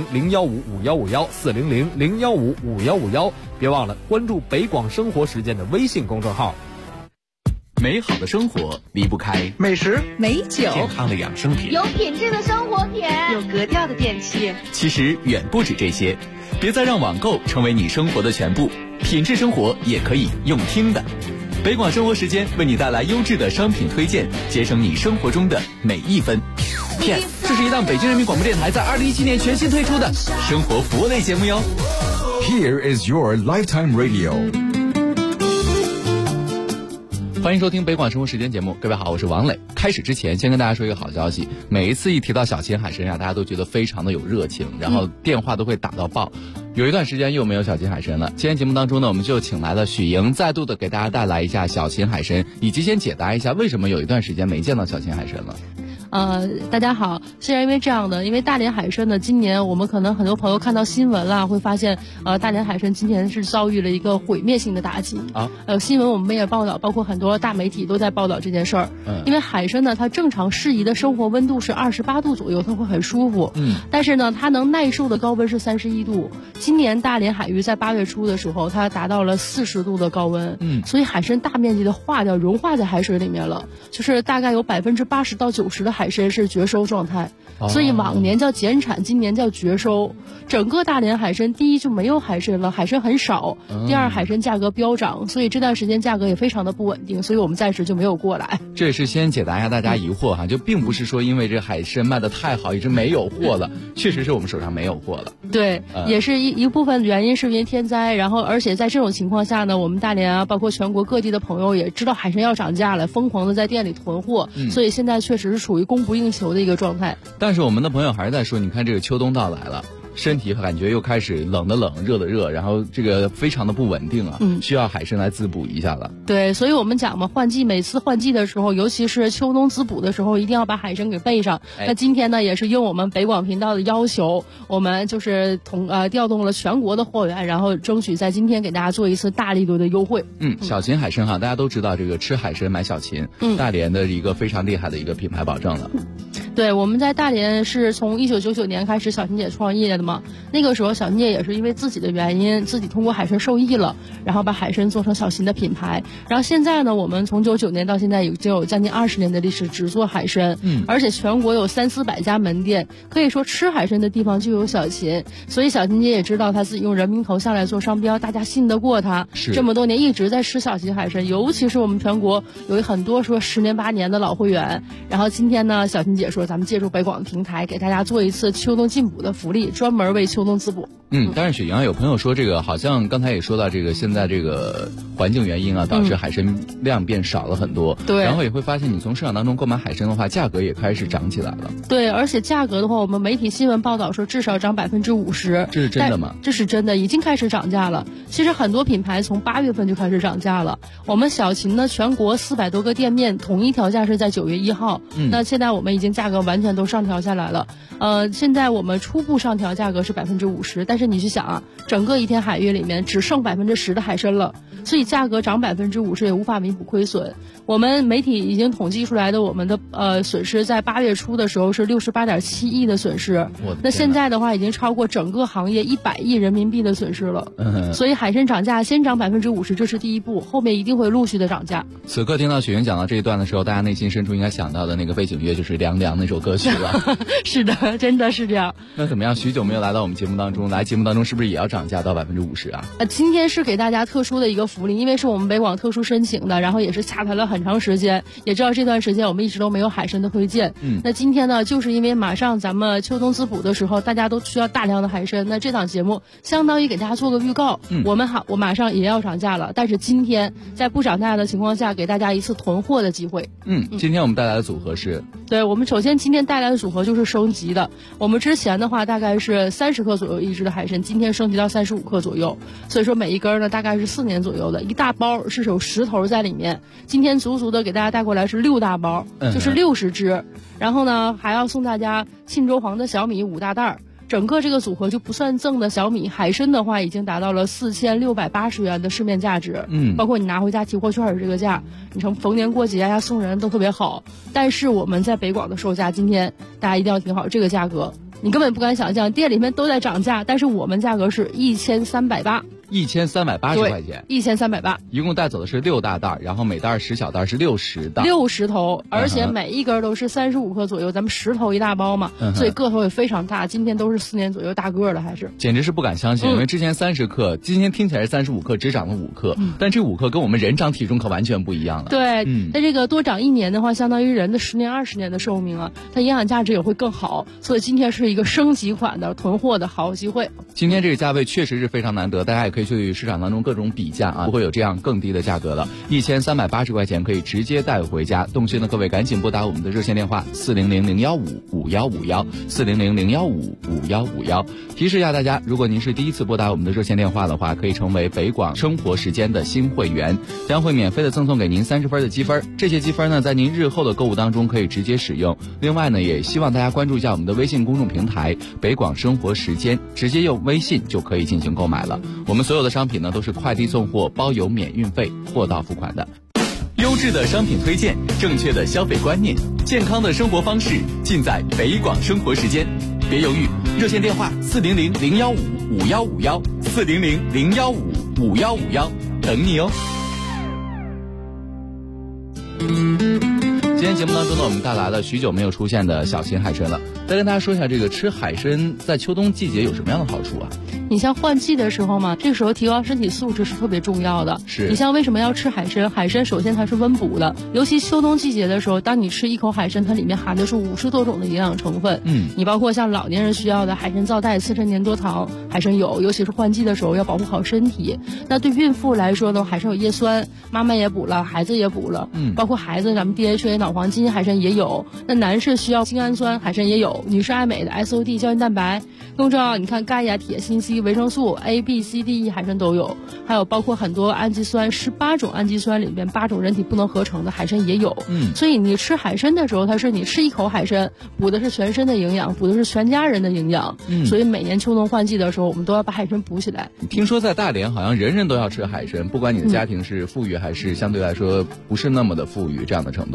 400-015-5151，400-015-5151，别忘了关注北广生活时间的微信公众号。 美好的生活离不开美食、 美酒、 健康的养生品、 有品质的生活品、 有格调的电器。 其实远不止这些，别再让网购成为你生活的全部，品质生活也可以用听的。北广生活时间为你带来优质的商品推荐，节省你生活中的每一分。 骗，这是一档北京人民广播电台在2017年全新推出的生活服务类节目哟。 Here is your lifetime radio。 欢迎收听北广生活时间节目，各位好，我是王磊。开始之前先跟大家说一个好消息，每一次一提到小秦海参大家都觉得非常的有热情，然后电话都会打到爆。有一段时间又没有小秦海参了，今天节目当中呢，我们就请来了许莹，再度的给大家带来一下小秦海参，以及先解答一下为什么有一段时间没见到小秦海参了。 大家好，是因为这样的，因为大连海参呢，今年我们可能很多朋友看到新闻了，会发现大连海参今年是遭遇了一个毁灭性的打击新闻我们也报道，包括很多大媒体都在报道这件事儿。因为海参呢，它正常适宜的生活温度是28度左右，它会很舒服。但是呢，它能耐受的高温是31度。今年大连海域在8月初的时候，它达到了40度的高温。所以海参大面积的化掉，融化在海水里面了，就是大概有80%到90%的海参是绝收状态，所以往年叫减产，今年叫绝收。整个大连海参，第一就没有海参了，海参很少；第二，海参价格飙涨，所以这段时间价格也非常的不稳定，所以我们暂时就没有过来。 这也是先解答一下大家疑惑就并不是说因为这海参卖的太好，一直没有货了，确实是我们手上没有货了。 对，也是一部分原因是因为天灾，然后而且在这种情况下呢，我们大连包括全国各地的朋友也知道海参要涨价了，疯狂的在店里囤货，所以现在确实是属于供不应求的一个状态。 但是我们的朋友还是在说，你看这个秋冬到来了，身体感觉又开始冷的冷，热的热，然后这个非常的不稳定需要海参来滋补一下了。 对，所以我们讲嘛，每次换季的时候，尤其是秋冬滋补的时候，一定要把海参给备上。那今天呢，也是应我们北广频道的要求，我们就是调动了全国的货源，然后争取在今天给大家做一次大力度的优惠。 小秦海参大家都知道这个吃海参买小秦，大连的一个非常厉害的一个品牌保证了。 对，我们在大连是从1999年开始小琴姐创业的嘛。那个时候小琴姐也是因为自己的原因，自己通过海参受益了，然后把海参做成小琴的品牌。然后现在呢，我们从99年到现在已经有将近20年的历史，只做海参。而且全国有300-400家门店，可以说吃海参的地方就有小琴。所以小琴姐也知道她自己用人民头像来做商标，大家信得过她。这么多年一直在吃小琴海参，尤其是我们全国有很多说10年8年的老会员。然后今天呢，小琴姐说咱们借助北广的平台，给大家做一次秋冬进补的福利，专门为秋冬滋补。 但是雪莹有朋友说这个好像刚才也说到这个现在这个环境原因啊，导致海参量变少了很多。对，然后也会发现你从市场当中购买海参的话，价格也开始涨起来了。 对，而且价格的话，我们媒体新闻报道说至少涨50%。 这是真的吗？ 这是真的，已经开始涨价了。其实很多品牌从8月份就开始涨价了。我们小琴呢，全国400多个店面统一调价是在9月1号。那现在我们已经价格完全都上调下来了。现在我们初步上调价格是50%，但是你去想啊，整个一天海域里面只剩10%的海参了，所以价格涨50%也无法弥补亏损。我们媒体已经统计出来的，我们的损失在8月初的时候是68.7亿的损失，那现在的话已经超过整个行业100亿人民币的损失了。所以海参涨价先涨50%，这是第一步，后面一定会陆续的涨价。 此刻听到雪莹讲到这一段的时候，大家内心深处应该想到的那个背景乐就是《凉凉》那首歌曲了。 是的，真的是这样。 那怎么样？许久没有来到我们节目当中，来节目当中是不是也要涨价到50%啊？ 今天是给大家特殊的一个福利，因为是我们北广特殊申请的，然后也是洽谈了很长时间，也知道这段时间我们一直都没有海参的推荐。那今天呢，就是因为马上咱们秋冬滋补的时候，大家都需要大量的海参，那这档节目相当于给大家做个预告。我马上也要涨价了，但是今天在不涨价的情况下，给大家一次囤货的机会。 今天我们带来的组合是？ 对，我们首先今天带来的组合就是升级的。我们之前的话大概是30克左右一只的海参，今天升级到35克左右，所以说每一根呢大概是4年左右的，一大包是有10头在里面。今天足足的给大家带过来是6大包，就是60只。然后呢，还要送大家沁州黄的小米5大袋。整个这个组合就不算赠的小米海参的话，已经达到了4680元的市面价值。包括你拿回家提货券这个价，你从逢年过节呀送人都特别好。但是我们在北广的售价，今天大家一定要听好这个价格，你根本不敢想象，店里面都在涨价，但是我们价格是1380。 1380块钱 ，1380， 一共带走的是6大袋，然后每袋10小袋是60袋 ，60头，而且每一根都是35克左右，咱们10头一大包嘛，所以个头也非常大。今天都是4年左右大个的，还是简直是不敢相信，因为之前30克，今天听起来是35克，只涨了5克，但这5克跟我们人长体重可完全不一样了。 对，那这个多长1年的话，相当于人的10年20年的寿命啊，它营养价值也会更好，所以今天是一个升级款的囤货的好机会。 今天这个价位确实是非常难得，大家也可以去市场当中各种比价啊，不会有这样更低的价格了，1380块钱可以直接带回家。动心的各位赶紧拨打我们的热线电话400-015-5151，400-015-5151。提示一下大家，如果您是第一次拨打我们的热线电话的话，可以成为北广生活时间的新会员，将会免费的赠送给您30分的积分。这些积分呢，在您日后的购物当中可以直接使用。另外呢，也希望大家关注一下我们的微信公众平台北广生活时间，直接用微信就可以进行购买了。我们所有的商品呢都是快递送货，包邮免运费，货到付款的。 优质的商品推荐，正确的消费观念，健康的生活方式，尽在北广生活时间。别犹豫，热线电话400-015-5151，400-015-5151，等你哦。 今天节目当中呢，我们带来了许久没有出现的小琴海参了。再跟大家说一下，这个吃海参在秋冬季节有什么样的好处啊？ 你像换季的时候嘛，这个时候提高身体素质是特别重要的。 是。 你像为什么要吃海参？海参首先它是温补的，尤其秋冬季节的时候，当你吃一口海参，它里面含的是50多种的营养成分。你包括像老年人需要的海参皂苷、刺身粘多糖，海参有，尤其是换季的时候要保护好身体。那对孕妇来说呢，海参有叶酸，妈妈也补了，孩子也补了。包括孩子咱们 DHA 脑黄金海参也有。那男士需要精氨酸，海参也有。女士爱美的 SOD 胶原蛋白，更重要，你看钙呀、铁、锌、硒、维生素 A、B、C、D、E 海参都有，还有包括很多氨基酸，18种氨基酸里面8种人体不能合成的海参也有。所以你吃海参的时候，它是你吃一口海参，补的是全身的营养，补的是全家人的营养。所以每年秋冬换季的时候，我们都要把海参补起来。 听说在大连好像人人都要吃海参，不管你的家庭是富裕还是相对来说不是那么的富裕这样的程度。 对，这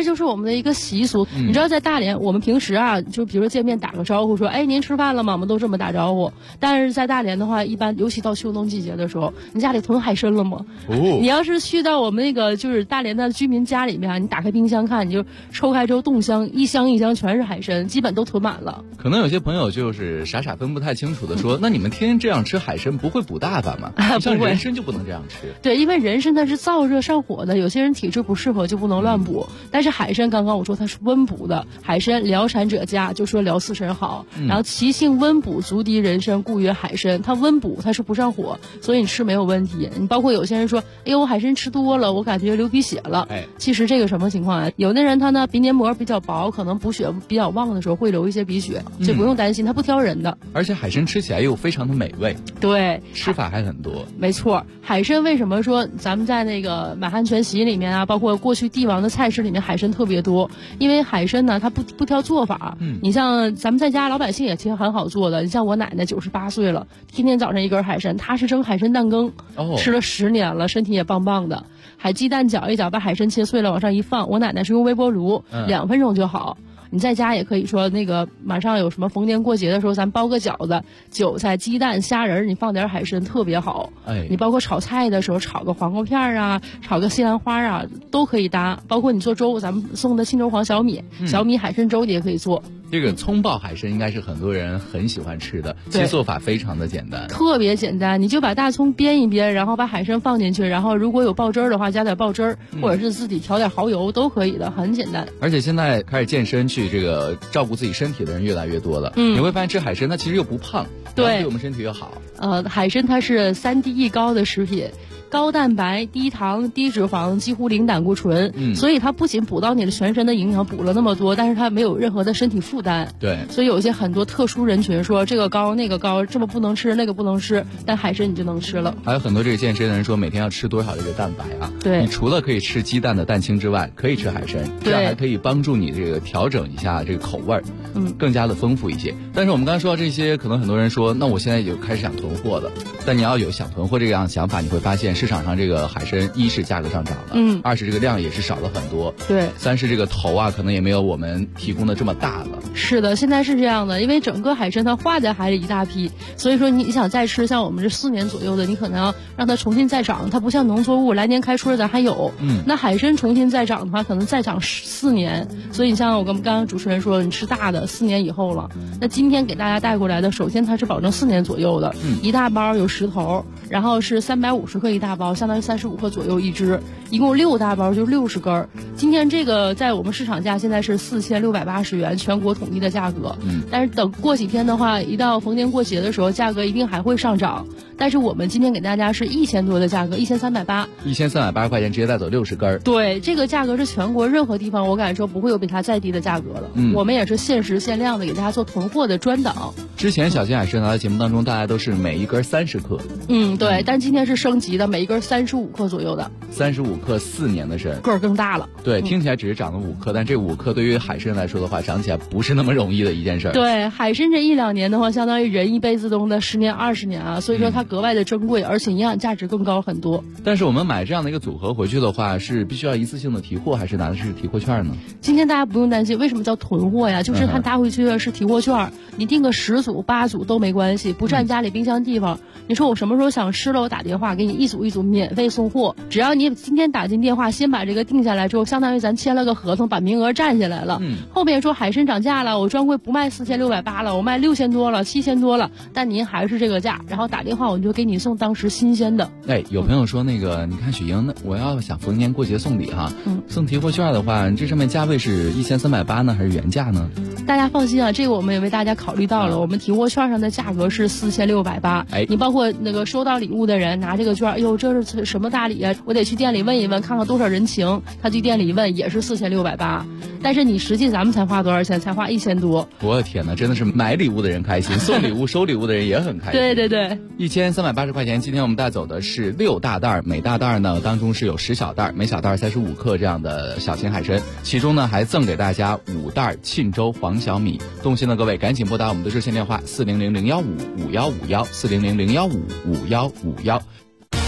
这就是我们的一个习俗。你知道在大连，我们平时啊，就比如说见面打个招呼，说哎您吃饭了吗？我们都这么打招呼。但是在大连的话，一般尤其到秋冬季节的时候，你家里囤海参了吗？你要是去到我们那个就是大连的居民家里面，你打开冰箱看，你就抽开之后冻箱一箱一箱全是海参，基本都囤满了。 可能有些朋友就是傻傻分不太清楚的说，那你们天天这样吃海参不会补大发吗？像人参就不能这样吃。 对，因为人参它是燥热上火的，有些人体质不适合就不能乱补。但是海参刚刚我说它是温补的，海参疗产者佳，就说疗四神好。然后其性温补，足敌人参，故曰海参。它温补，它是不上火，所以你吃没有问题。你包括有些人说，哎呦我海参吃多了，我感觉流鼻血了。其实这个什么情况啊？有的人他呢鼻黏膜比较薄，可能补血比较旺的时候会流一些鼻血，这不用担心，它不挑人的。 而且海参吃起来又非常的美味。 对， 吃法还很多。 没错，海参为什么说咱们在那个满汉全席里面啊，包括过去帝王的菜式里面海参特别多？因为海参呢，它不挑做法。你像咱们在家老百姓也其实很好做的。你像我奶奶98岁了，天天早上一根海参，她是蒸海参蛋羹，吃了10年了，身体也棒棒的。海鸡蛋搅一搅，把海参切碎了往上一放，我奶奶是用微波炉，2分钟就好。你在家也可以说那个马上有什么逢年过节的时候，咱包个饺子，韭菜、鸡蛋、虾仁，你放点海参特别好。你包括炒菜的时候，炒个黄瓜片啊，炒个西兰花啊，都可以搭。包括你做粥，咱们送的青州黄小米，小米海参粥你也可以做。 这个葱爆海参应该是很多人很喜欢吃的，其实做法非常的简单， 特别简单。你就把大葱煸一煸，然后把海参放进去，然后如果有爆汁儿的话，加点爆汁儿，或者是自己调点蚝油都可以的，很简单。 而且现在开始健身去这个照顾自己身体的人越来越多了，你会发现吃海参它其实又不胖，对我们身体又好。 海参它是3低1高的食品。高蛋白、低糖、低脂肪，几乎零胆固醇，所以它不仅补到你的全身的营养，补了那么多，但是它没有任何的身体负担。 对， 所以有一些很多特殊人群说这个高那个高，这么不能吃那个不能吃，但海参你就能吃了。 还有很多这个健身的人说每天要吃多少这个蛋白啊？ 对， 你除了可以吃鸡蛋的蛋清之外，可以吃海参，这样还可以帮助你这个调整一下这个口味儿，更加的丰富一些。但是我们刚才说到这些，可能很多人说，那我现在就开始想囤货了。但你要有想囤货这样的想法，你会发现市场上这个海参一是价格上涨了，2是这个量也是少了很多， 对 ，3是这个头啊可能也没有我们提供的这么大了。 是的，现在是这样的，因为整个海参它化在海里一大批，所以说你想再吃像我们这4年左右的，你可能要让它重新再长，它不像农作物来年开春咱还有，那海参重新再长的话，可能再长4年。所以你像我跟刚刚主持人说，你吃大的4年以后了。那今天给大家带过来的，首先它是保证4年左右的，一大包有10头，然后是350克一大包，相当于35克左右一只，一共6大包就60根。今天这个在我们市场价现在是4680元，全国统一的价格。但是等过几天的话，一到逢年过节的时候，价格一定还会上涨。但是我们今天给大家是1000多的价格，1380，1380 块钱直接带走60根。 对，这个价格是全国任何地方我敢说不会有比它再低的价格了。我们也是限时限量的给大家做囤货的专档。 之前小金海参拿到节目当中，大家都是每一根30克。 对，但今天是升级的，每一根35克左右的。 35克4年的参， 个儿更大了。 对，听起来只是长了5克，但这5克对于海参来说的话，长起来不是那么容易的一件事。 对，海参这1-2年的话，相当于人一辈子中的10年20年啊，所以说它格外的珍贵，而且营养价值更高很多。 但是我们买这样的一个组合回去的话，是必须要一次性的提货，还是拿的是提货券呢？ 今天大家不用担心，为什么叫囤货呀？就是它拿回去的是提货券，你订个10组8组都没关系，不占家里冰箱地方。你说我什么时候想吃了，我打电话给你一组一组免费送货，只要你今天打进电话，先把这个定下来之后，相当于咱签了个合同，把名额占下来了。后面说海参涨价了，我专柜不卖4680了，我卖6000多了，7000多了，但您还是这个价，然后打电话我就给你送当时新鲜的。 有朋友说那个，你看雪莹，那我要想逢年过节送礼哈，送提货券的话，这上面价位是1380呢，还是原价呢？ 大家放心啊，这个我们也为大家考虑到了，我们提货券上的价格是4680。你包括那个收到礼物的人拿这个券，哎呦，这是什么大礼啊？我得去店里问一问，看看多少人情。他去店里一问也是4680，但是你实际咱们才花多少钱？才花1000多。 我的天哪，真的是买礼物的人开心，送礼物收礼物的人也很开心。 对对对 ，1380块钱。今天我们带走的是6大袋，每大袋呢当中是有10小袋，每小袋35克这样的小型海参，其中呢还赠给大家5袋沁州黄小米。动心的各位赶紧拨打我们的热线电话400-015-5151，400-015-5151。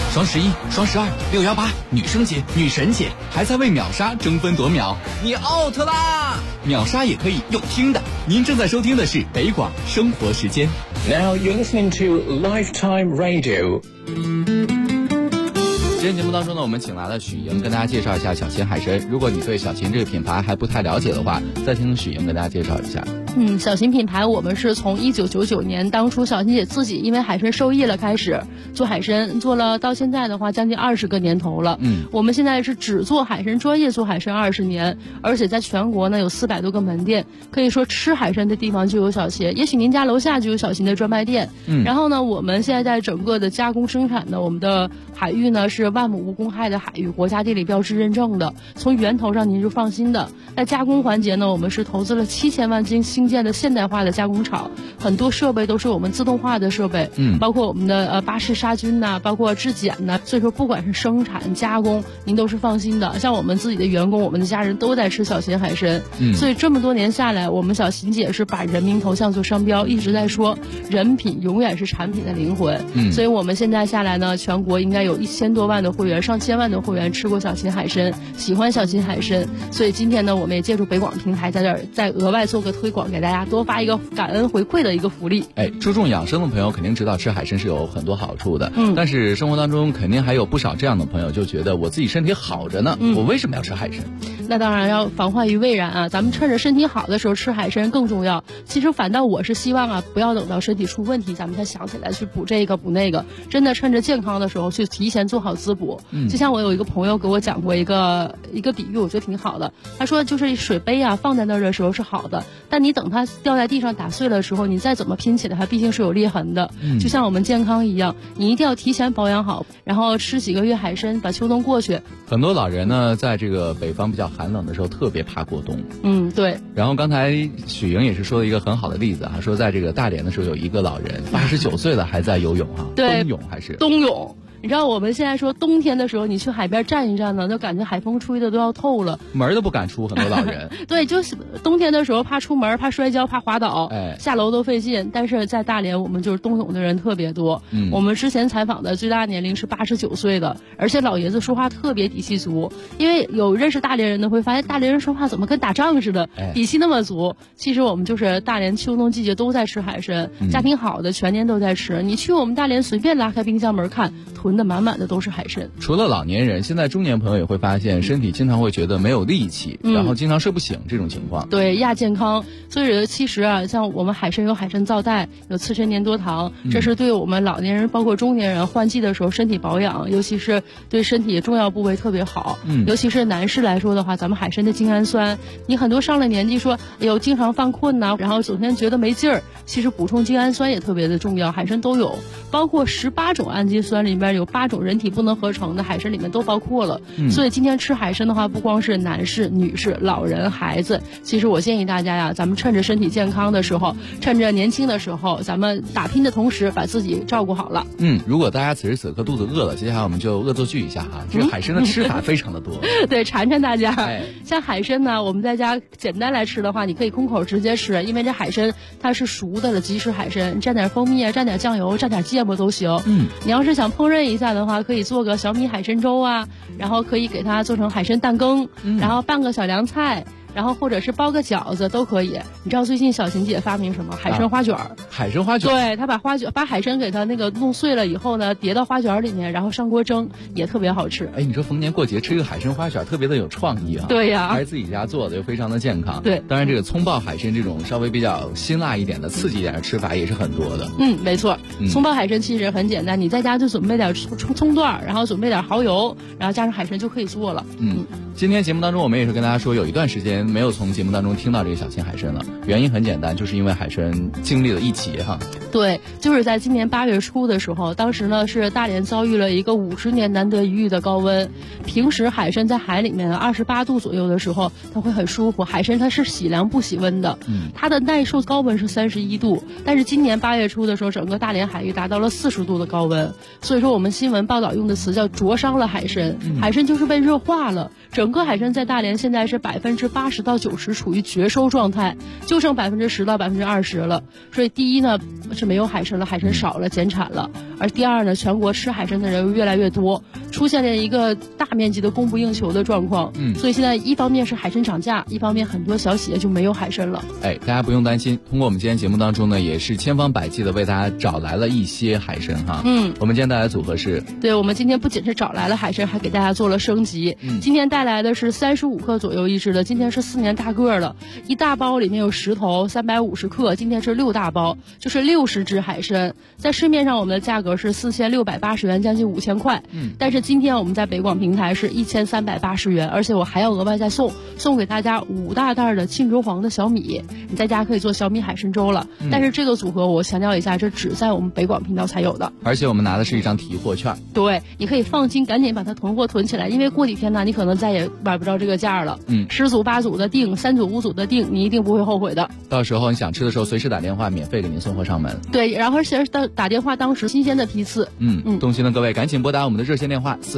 双11、双12、618，女生节、女神节，还在为秒杀争分夺秒，你 out 啦！秒杀也可以用听的。您正在收听的是北广生活时间。 Now you're listening to Lifetime Radio。 今天节目当中呢，我们请来了许莹，跟大家介绍一下小秦海参。如果你对小秦这个品牌还不太了解的话，再听许莹跟大家介绍一下。 小秦品牌我们是从1999年当初小秦姐自己因为海参受益了开始做海参，做了到现在的话将近20个年头了。我们现在是只做海参，专业做海参20年，而且在全国呢有400多个门店，可以说吃海参的地方就有小秦，也许您家楼下就有小秦的专卖店。然后呢，我们现在在整个的加工生产的我们的海域呢是万亩无公害的海域，国家地理标志认证的，从源头上您就放心的。在加工环节呢，我们是投资了7000万新建的现代化的加工厂，很多设备都是我们自动化的设备，包括我们的巴氏杀菌呐，包括质检呐，所以说不管是生产加工，您都是放心的。像我们自己的员工，我们的家人都在吃小秦海参，所以这么多年下来，我们小秦姐是把人民头像做商标，一直在说人品永远是产品的灵魂。所以我们现在下来呢，全国应该有1000多万的会员，上千万的会员吃过小秦海参，喜欢小秦海参。所以今天呢，我们也借助北广平台在这儿再额外做个推广，给大家多发一个感恩回馈的一个福利。 注重养生的朋友肯定知道吃海参是有很多好处的，但是生活当中肯定还有不少这样的朋友就觉得我自己身体好着呢，我为什么要吃海参？ 那当然要防患于未然啊，咱们趁着身体好的时候吃海参更重要。其实反倒我是希望啊，不要等到身体出问题咱们才想起来去补这个补那个，真的趁着健康的时候去提前做好滋补。就像我有一个朋友给我讲过一个比喻，我觉得挺好的。他说就是水杯啊放在那儿的时候是好的，但你等它掉在地上打碎了的时候，你再怎么拼起来它毕竟是有裂痕的。就像我们健康一样，你一定要提前保养好，然后吃几个月海参，把秋冬过去。 很多老人呢在这个北方比较寒冷的时候特别怕过冬。 对。 然后刚才许莹也是说了一个很好的例子说在这个大连的时候有一个老人89岁了还在游泳对， 冬泳还是冬泳。你知道我们现在说冬天的时候你去海边站一站呢，就感觉海风吹的都要透了， 门都不敢出，很多老人对，就是冬天的时候怕出门，怕摔跤，怕滑倒，下楼都费劲。但是在大连我们就是冬泳的人特别多，我们之前采访的最大年龄是89岁的，而且老爷子说话特别底气足。因为有认识大连人的会发现大连人说话怎么跟打仗似的，底气那么足。其实我们就是大连秋冬季节都在吃海参，家庭好的全年都在吃。你去我们大连随便拉开冰箱门看，囤的满满的都是海参。 除了老年人，现在中年朋友也会发现身体经常会觉得没有力气，然后经常睡不醒这种情况。 对，亚健康。所以其实啊，像我们海参有海参皂苷，有刺参粘多糖，这是对我们老年人包括中年人换季的时候身体保养，尤其是对身体重要部位特别好。尤其是男士来说的话，咱们海参的精氨酸，你很多上了年纪说哎呦经常犯困呐，然后整天觉得没劲儿，其实补充精氨酸也特别的重要，海参都有，包括18种氨基酸里边有8种人体不能合成的，海参里面都包括了。所以今天吃海参的话，不光是男士、女士、老人、孩子，其实我建议大家呀，咱们趁着身体健康的时候，趁着年轻的时候，咱们打拼的同时把自己照顾好了。 如果大家此时此刻肚子饿了，接下来我们就恶作剧一下这个海参的吃法非常的多。 对，馋馋大家。像海参呢，我们在家简单来吃的话，你可以空口直接吃，因为这海参它是熟的了，即食海参，蘸点蜂蜜啊，蘸点酱油，蘸点芥末都行。你要是想烹饪一下的话，可以做个小米海参粥啊，然后可以给它做成海参蛋羹，然后拌个小凉菜，然后或者是包个饺子都可以。你知道最近小秦姐发明什么？海参花卷。 海参花卷。 对，她把海参给它那个弄碎了以后呢，叠到花卷里面，然后上锅蒸，也特别好吃。 你说逢年过节吃一个海参花卷，特别的有创意啊。 对呀， 还是自己家做的，又非常的健康。 对， 当然这个葱爆海参这种稍微比较辛辣一点的、刺激一点的吃法也是很多的。 没错。葱爆海参其实很简单，你在家就准备点葱段，然后准备点蚝油，然后加上海参就可以做了。 今天节目当中我们也是跟大家说，有一段时间没有从节目当中听到这个小秦海参了，原因很简单，就是因为海参经历了一劫对，就是在今年8月初的时候，当时呢是大连遭遇了一个50年难得一遇的高温。平时海参在海里面28度左右的时候，它会很舒服。海参它是喜凉不喜温的，它的耐受高温是31度，但是今年8月初的时候，整个大连海域达到了40度的高温。所以说我们新闻报道用的词叫灼伤了海参，海参就是被热化了。整整个海参在大连现在是80%到90%处于绝收状态，就剩10%到20%了。所以第一呢是没有海参了，海参少了，减产了；而第二呢，全国吃海参的人越来越多，出现了一个大面积的供不应求的状况。所以现在一方面是海参涨价，一方面很多小企业就没有海参了。 大家不用担心，通过我们今天节目当中呢，也是千方百计的为大家找来了一些海参哈。我们今天带来的组合是， 对，我们今天不仅是找来了海参，还给大家做了升级。今天带来的是35克左右一只的，今天是4年大个了，一大包里面有10头，350克，今天是6大包，就是60只海参。在市面上我们的价格是4680元，将近5000块。但是今天我们在北广平台是1380元，而且我还要额外再送给大家5大袋的沁州黄的小米，你在家可以做小米海参粥了。但是这个组合我强调一下，这只在我们北广频道才有的， 而且我们拿的是一张提货券。 对，你可以放心，赶紧把它囤货囤起来，因为过几天呢，你可能再也买不着这个价了。10组8组的订，3组5组的订，你一定不会后悔的。 到时候你想吃的时候，随时打电话，免费给您送货上门。 对，然后而且打电话当时新鲜的批次。 动心的各位赶紧拨打我们的热线电话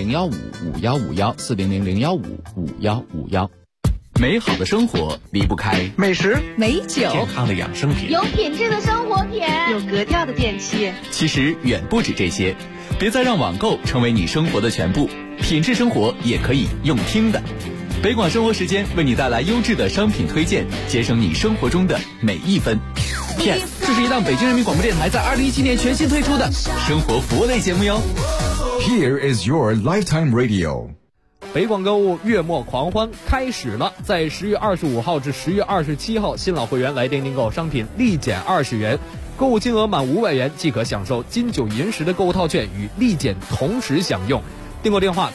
400-015-5151，400-015-5151。 美好的生活离不开美食、 美酒、 健康的养生品， 有品质的生活品， 有格调的电器。 其实远不止这些，别再让网购成为你生活的全部，品质生活也可以用听的。北广生活时间为你带来优质的商品推荐，节省你生活中的每一分。 Yes， 这是一档北京人民广播电台在2017年全新推出的生活服务类节目哟。 Here is your lifetime radio。 北广购物月末狂欢开始了，在10月25号至10月27号，新老会员来电订购商品立减20元，购物金额满500元即可享受金9银10的购物套券与立减同时享用。订购电话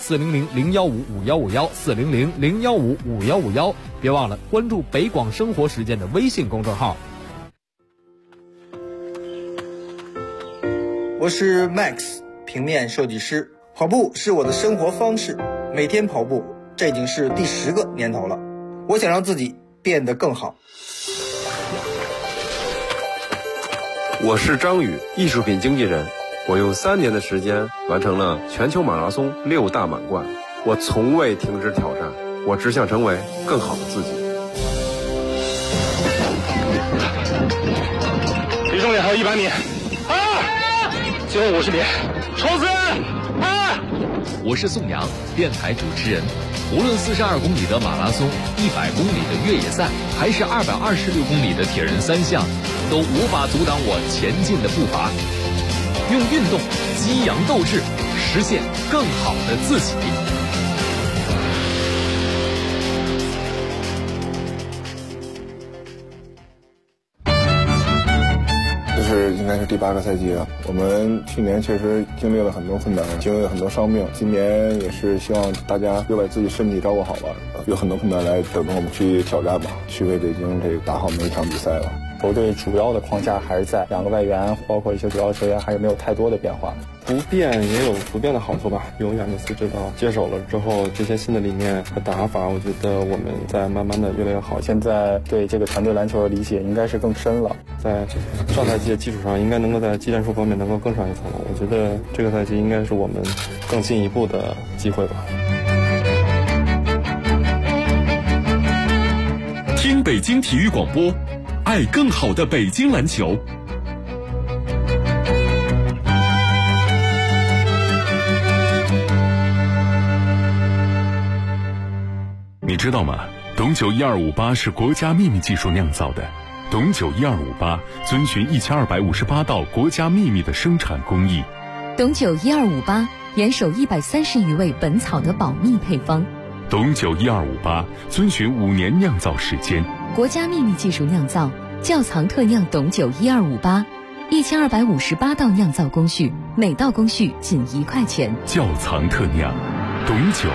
400-015-5151，400-015-5151，别忘了关注北广生活时间的微信公众号。 我是 Max， 平面设计师。跑步是我的生活方式，每天跑步，这已经是第10个年头了。我想让自己变得更好。 我是张宇，艺术品经纪人。我用3年的时间完成了全球马拉松6大满贯。我从未停止挑战，我只想成为更好的自己。 离终点还有100米，最后50米，冲刺！ 我是宋阳，电台主持人。无论42公里的马拉松、100公里的越野赛，还是226公里的铁人3项，都无法阻挡我前进的步伐。用运动激扬斗志，实现更好的自己。 应该是第8个赛季了。我们去年确实经历了很多困难，经历了很多伤病。今年也是希望大家又把自己身体照顾好吧，有很多困难来等着我们去挑战吧，去为北京这个打好每一场比赛了。 球队主要的框架还是在2个外援，包括一些主要球员还是没有太多的变化。 不变也有不变的好处吧。有亚尼斯指导接手了之后，这些新的理念和打法，我觉得我们在慢慢的越来越好。 现在对这个团队篮球的理解应该是更深了， 在上赛季的基础上，应该能够在技战术方面能够更上一层楼。我觉得这个赛季应该是我们更进一步的机会吧。 听北京体育广播，爱更好的北京篮球。你知道吗？董酒1258是国家秘密技术酿造的。董酒1258遵循1258道国家秘密的生产工艺。 董酒1258严守130余味本草的保密配方。 董酒1258遵循5年酿造时间。 国家秘密技术酿造，窖藏特酿董酒1258，1258道酿造工序，每道工序仅1块钱。 窖藏特酿，董酒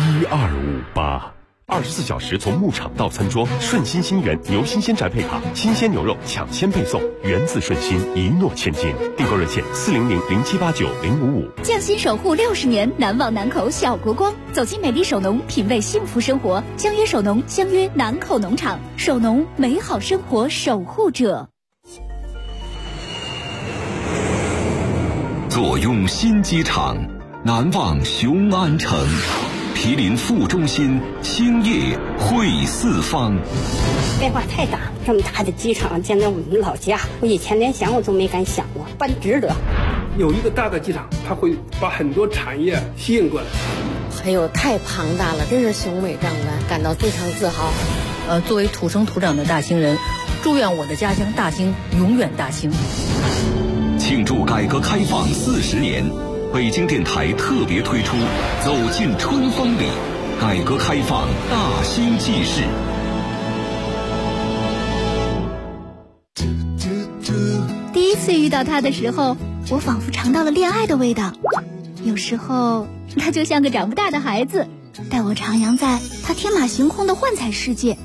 1258。24小时从牧场到餐桌，顺心新源牛新鲜宅配卡，新鲜牛肉抢先配送，源自顺心，一诺千金。订购热线400-0789-055。 匠心守护60年，难忘南口小国光。走进美丽手农，品味幸福生活。相约手农，相约南口农场。手农，美好生活守护者。 坐拥新机场，难忘雄安城。 毗邻副中心，星夜会四方。 变化太大，这么大的机场建在我们老家，我以前连想我都没敢想过，办值得。 有一个大的机场，它会把很多产业吸引过来。 哎呦，太庞大了，真是雄伟壮观，感到非常自豪。 作为土生土长的大兴人，祝愿我的家乡大兴永远大兴。 庆祝改革开放40年，北京电台特别推出《走进春风里》，改革开放大兴纪事。 第一次遇到他的时候，我仿佛尝到了恋爱的味道。有时候他就像个长不大的孩子，带我徜徉在他天马行空的幻彩世界。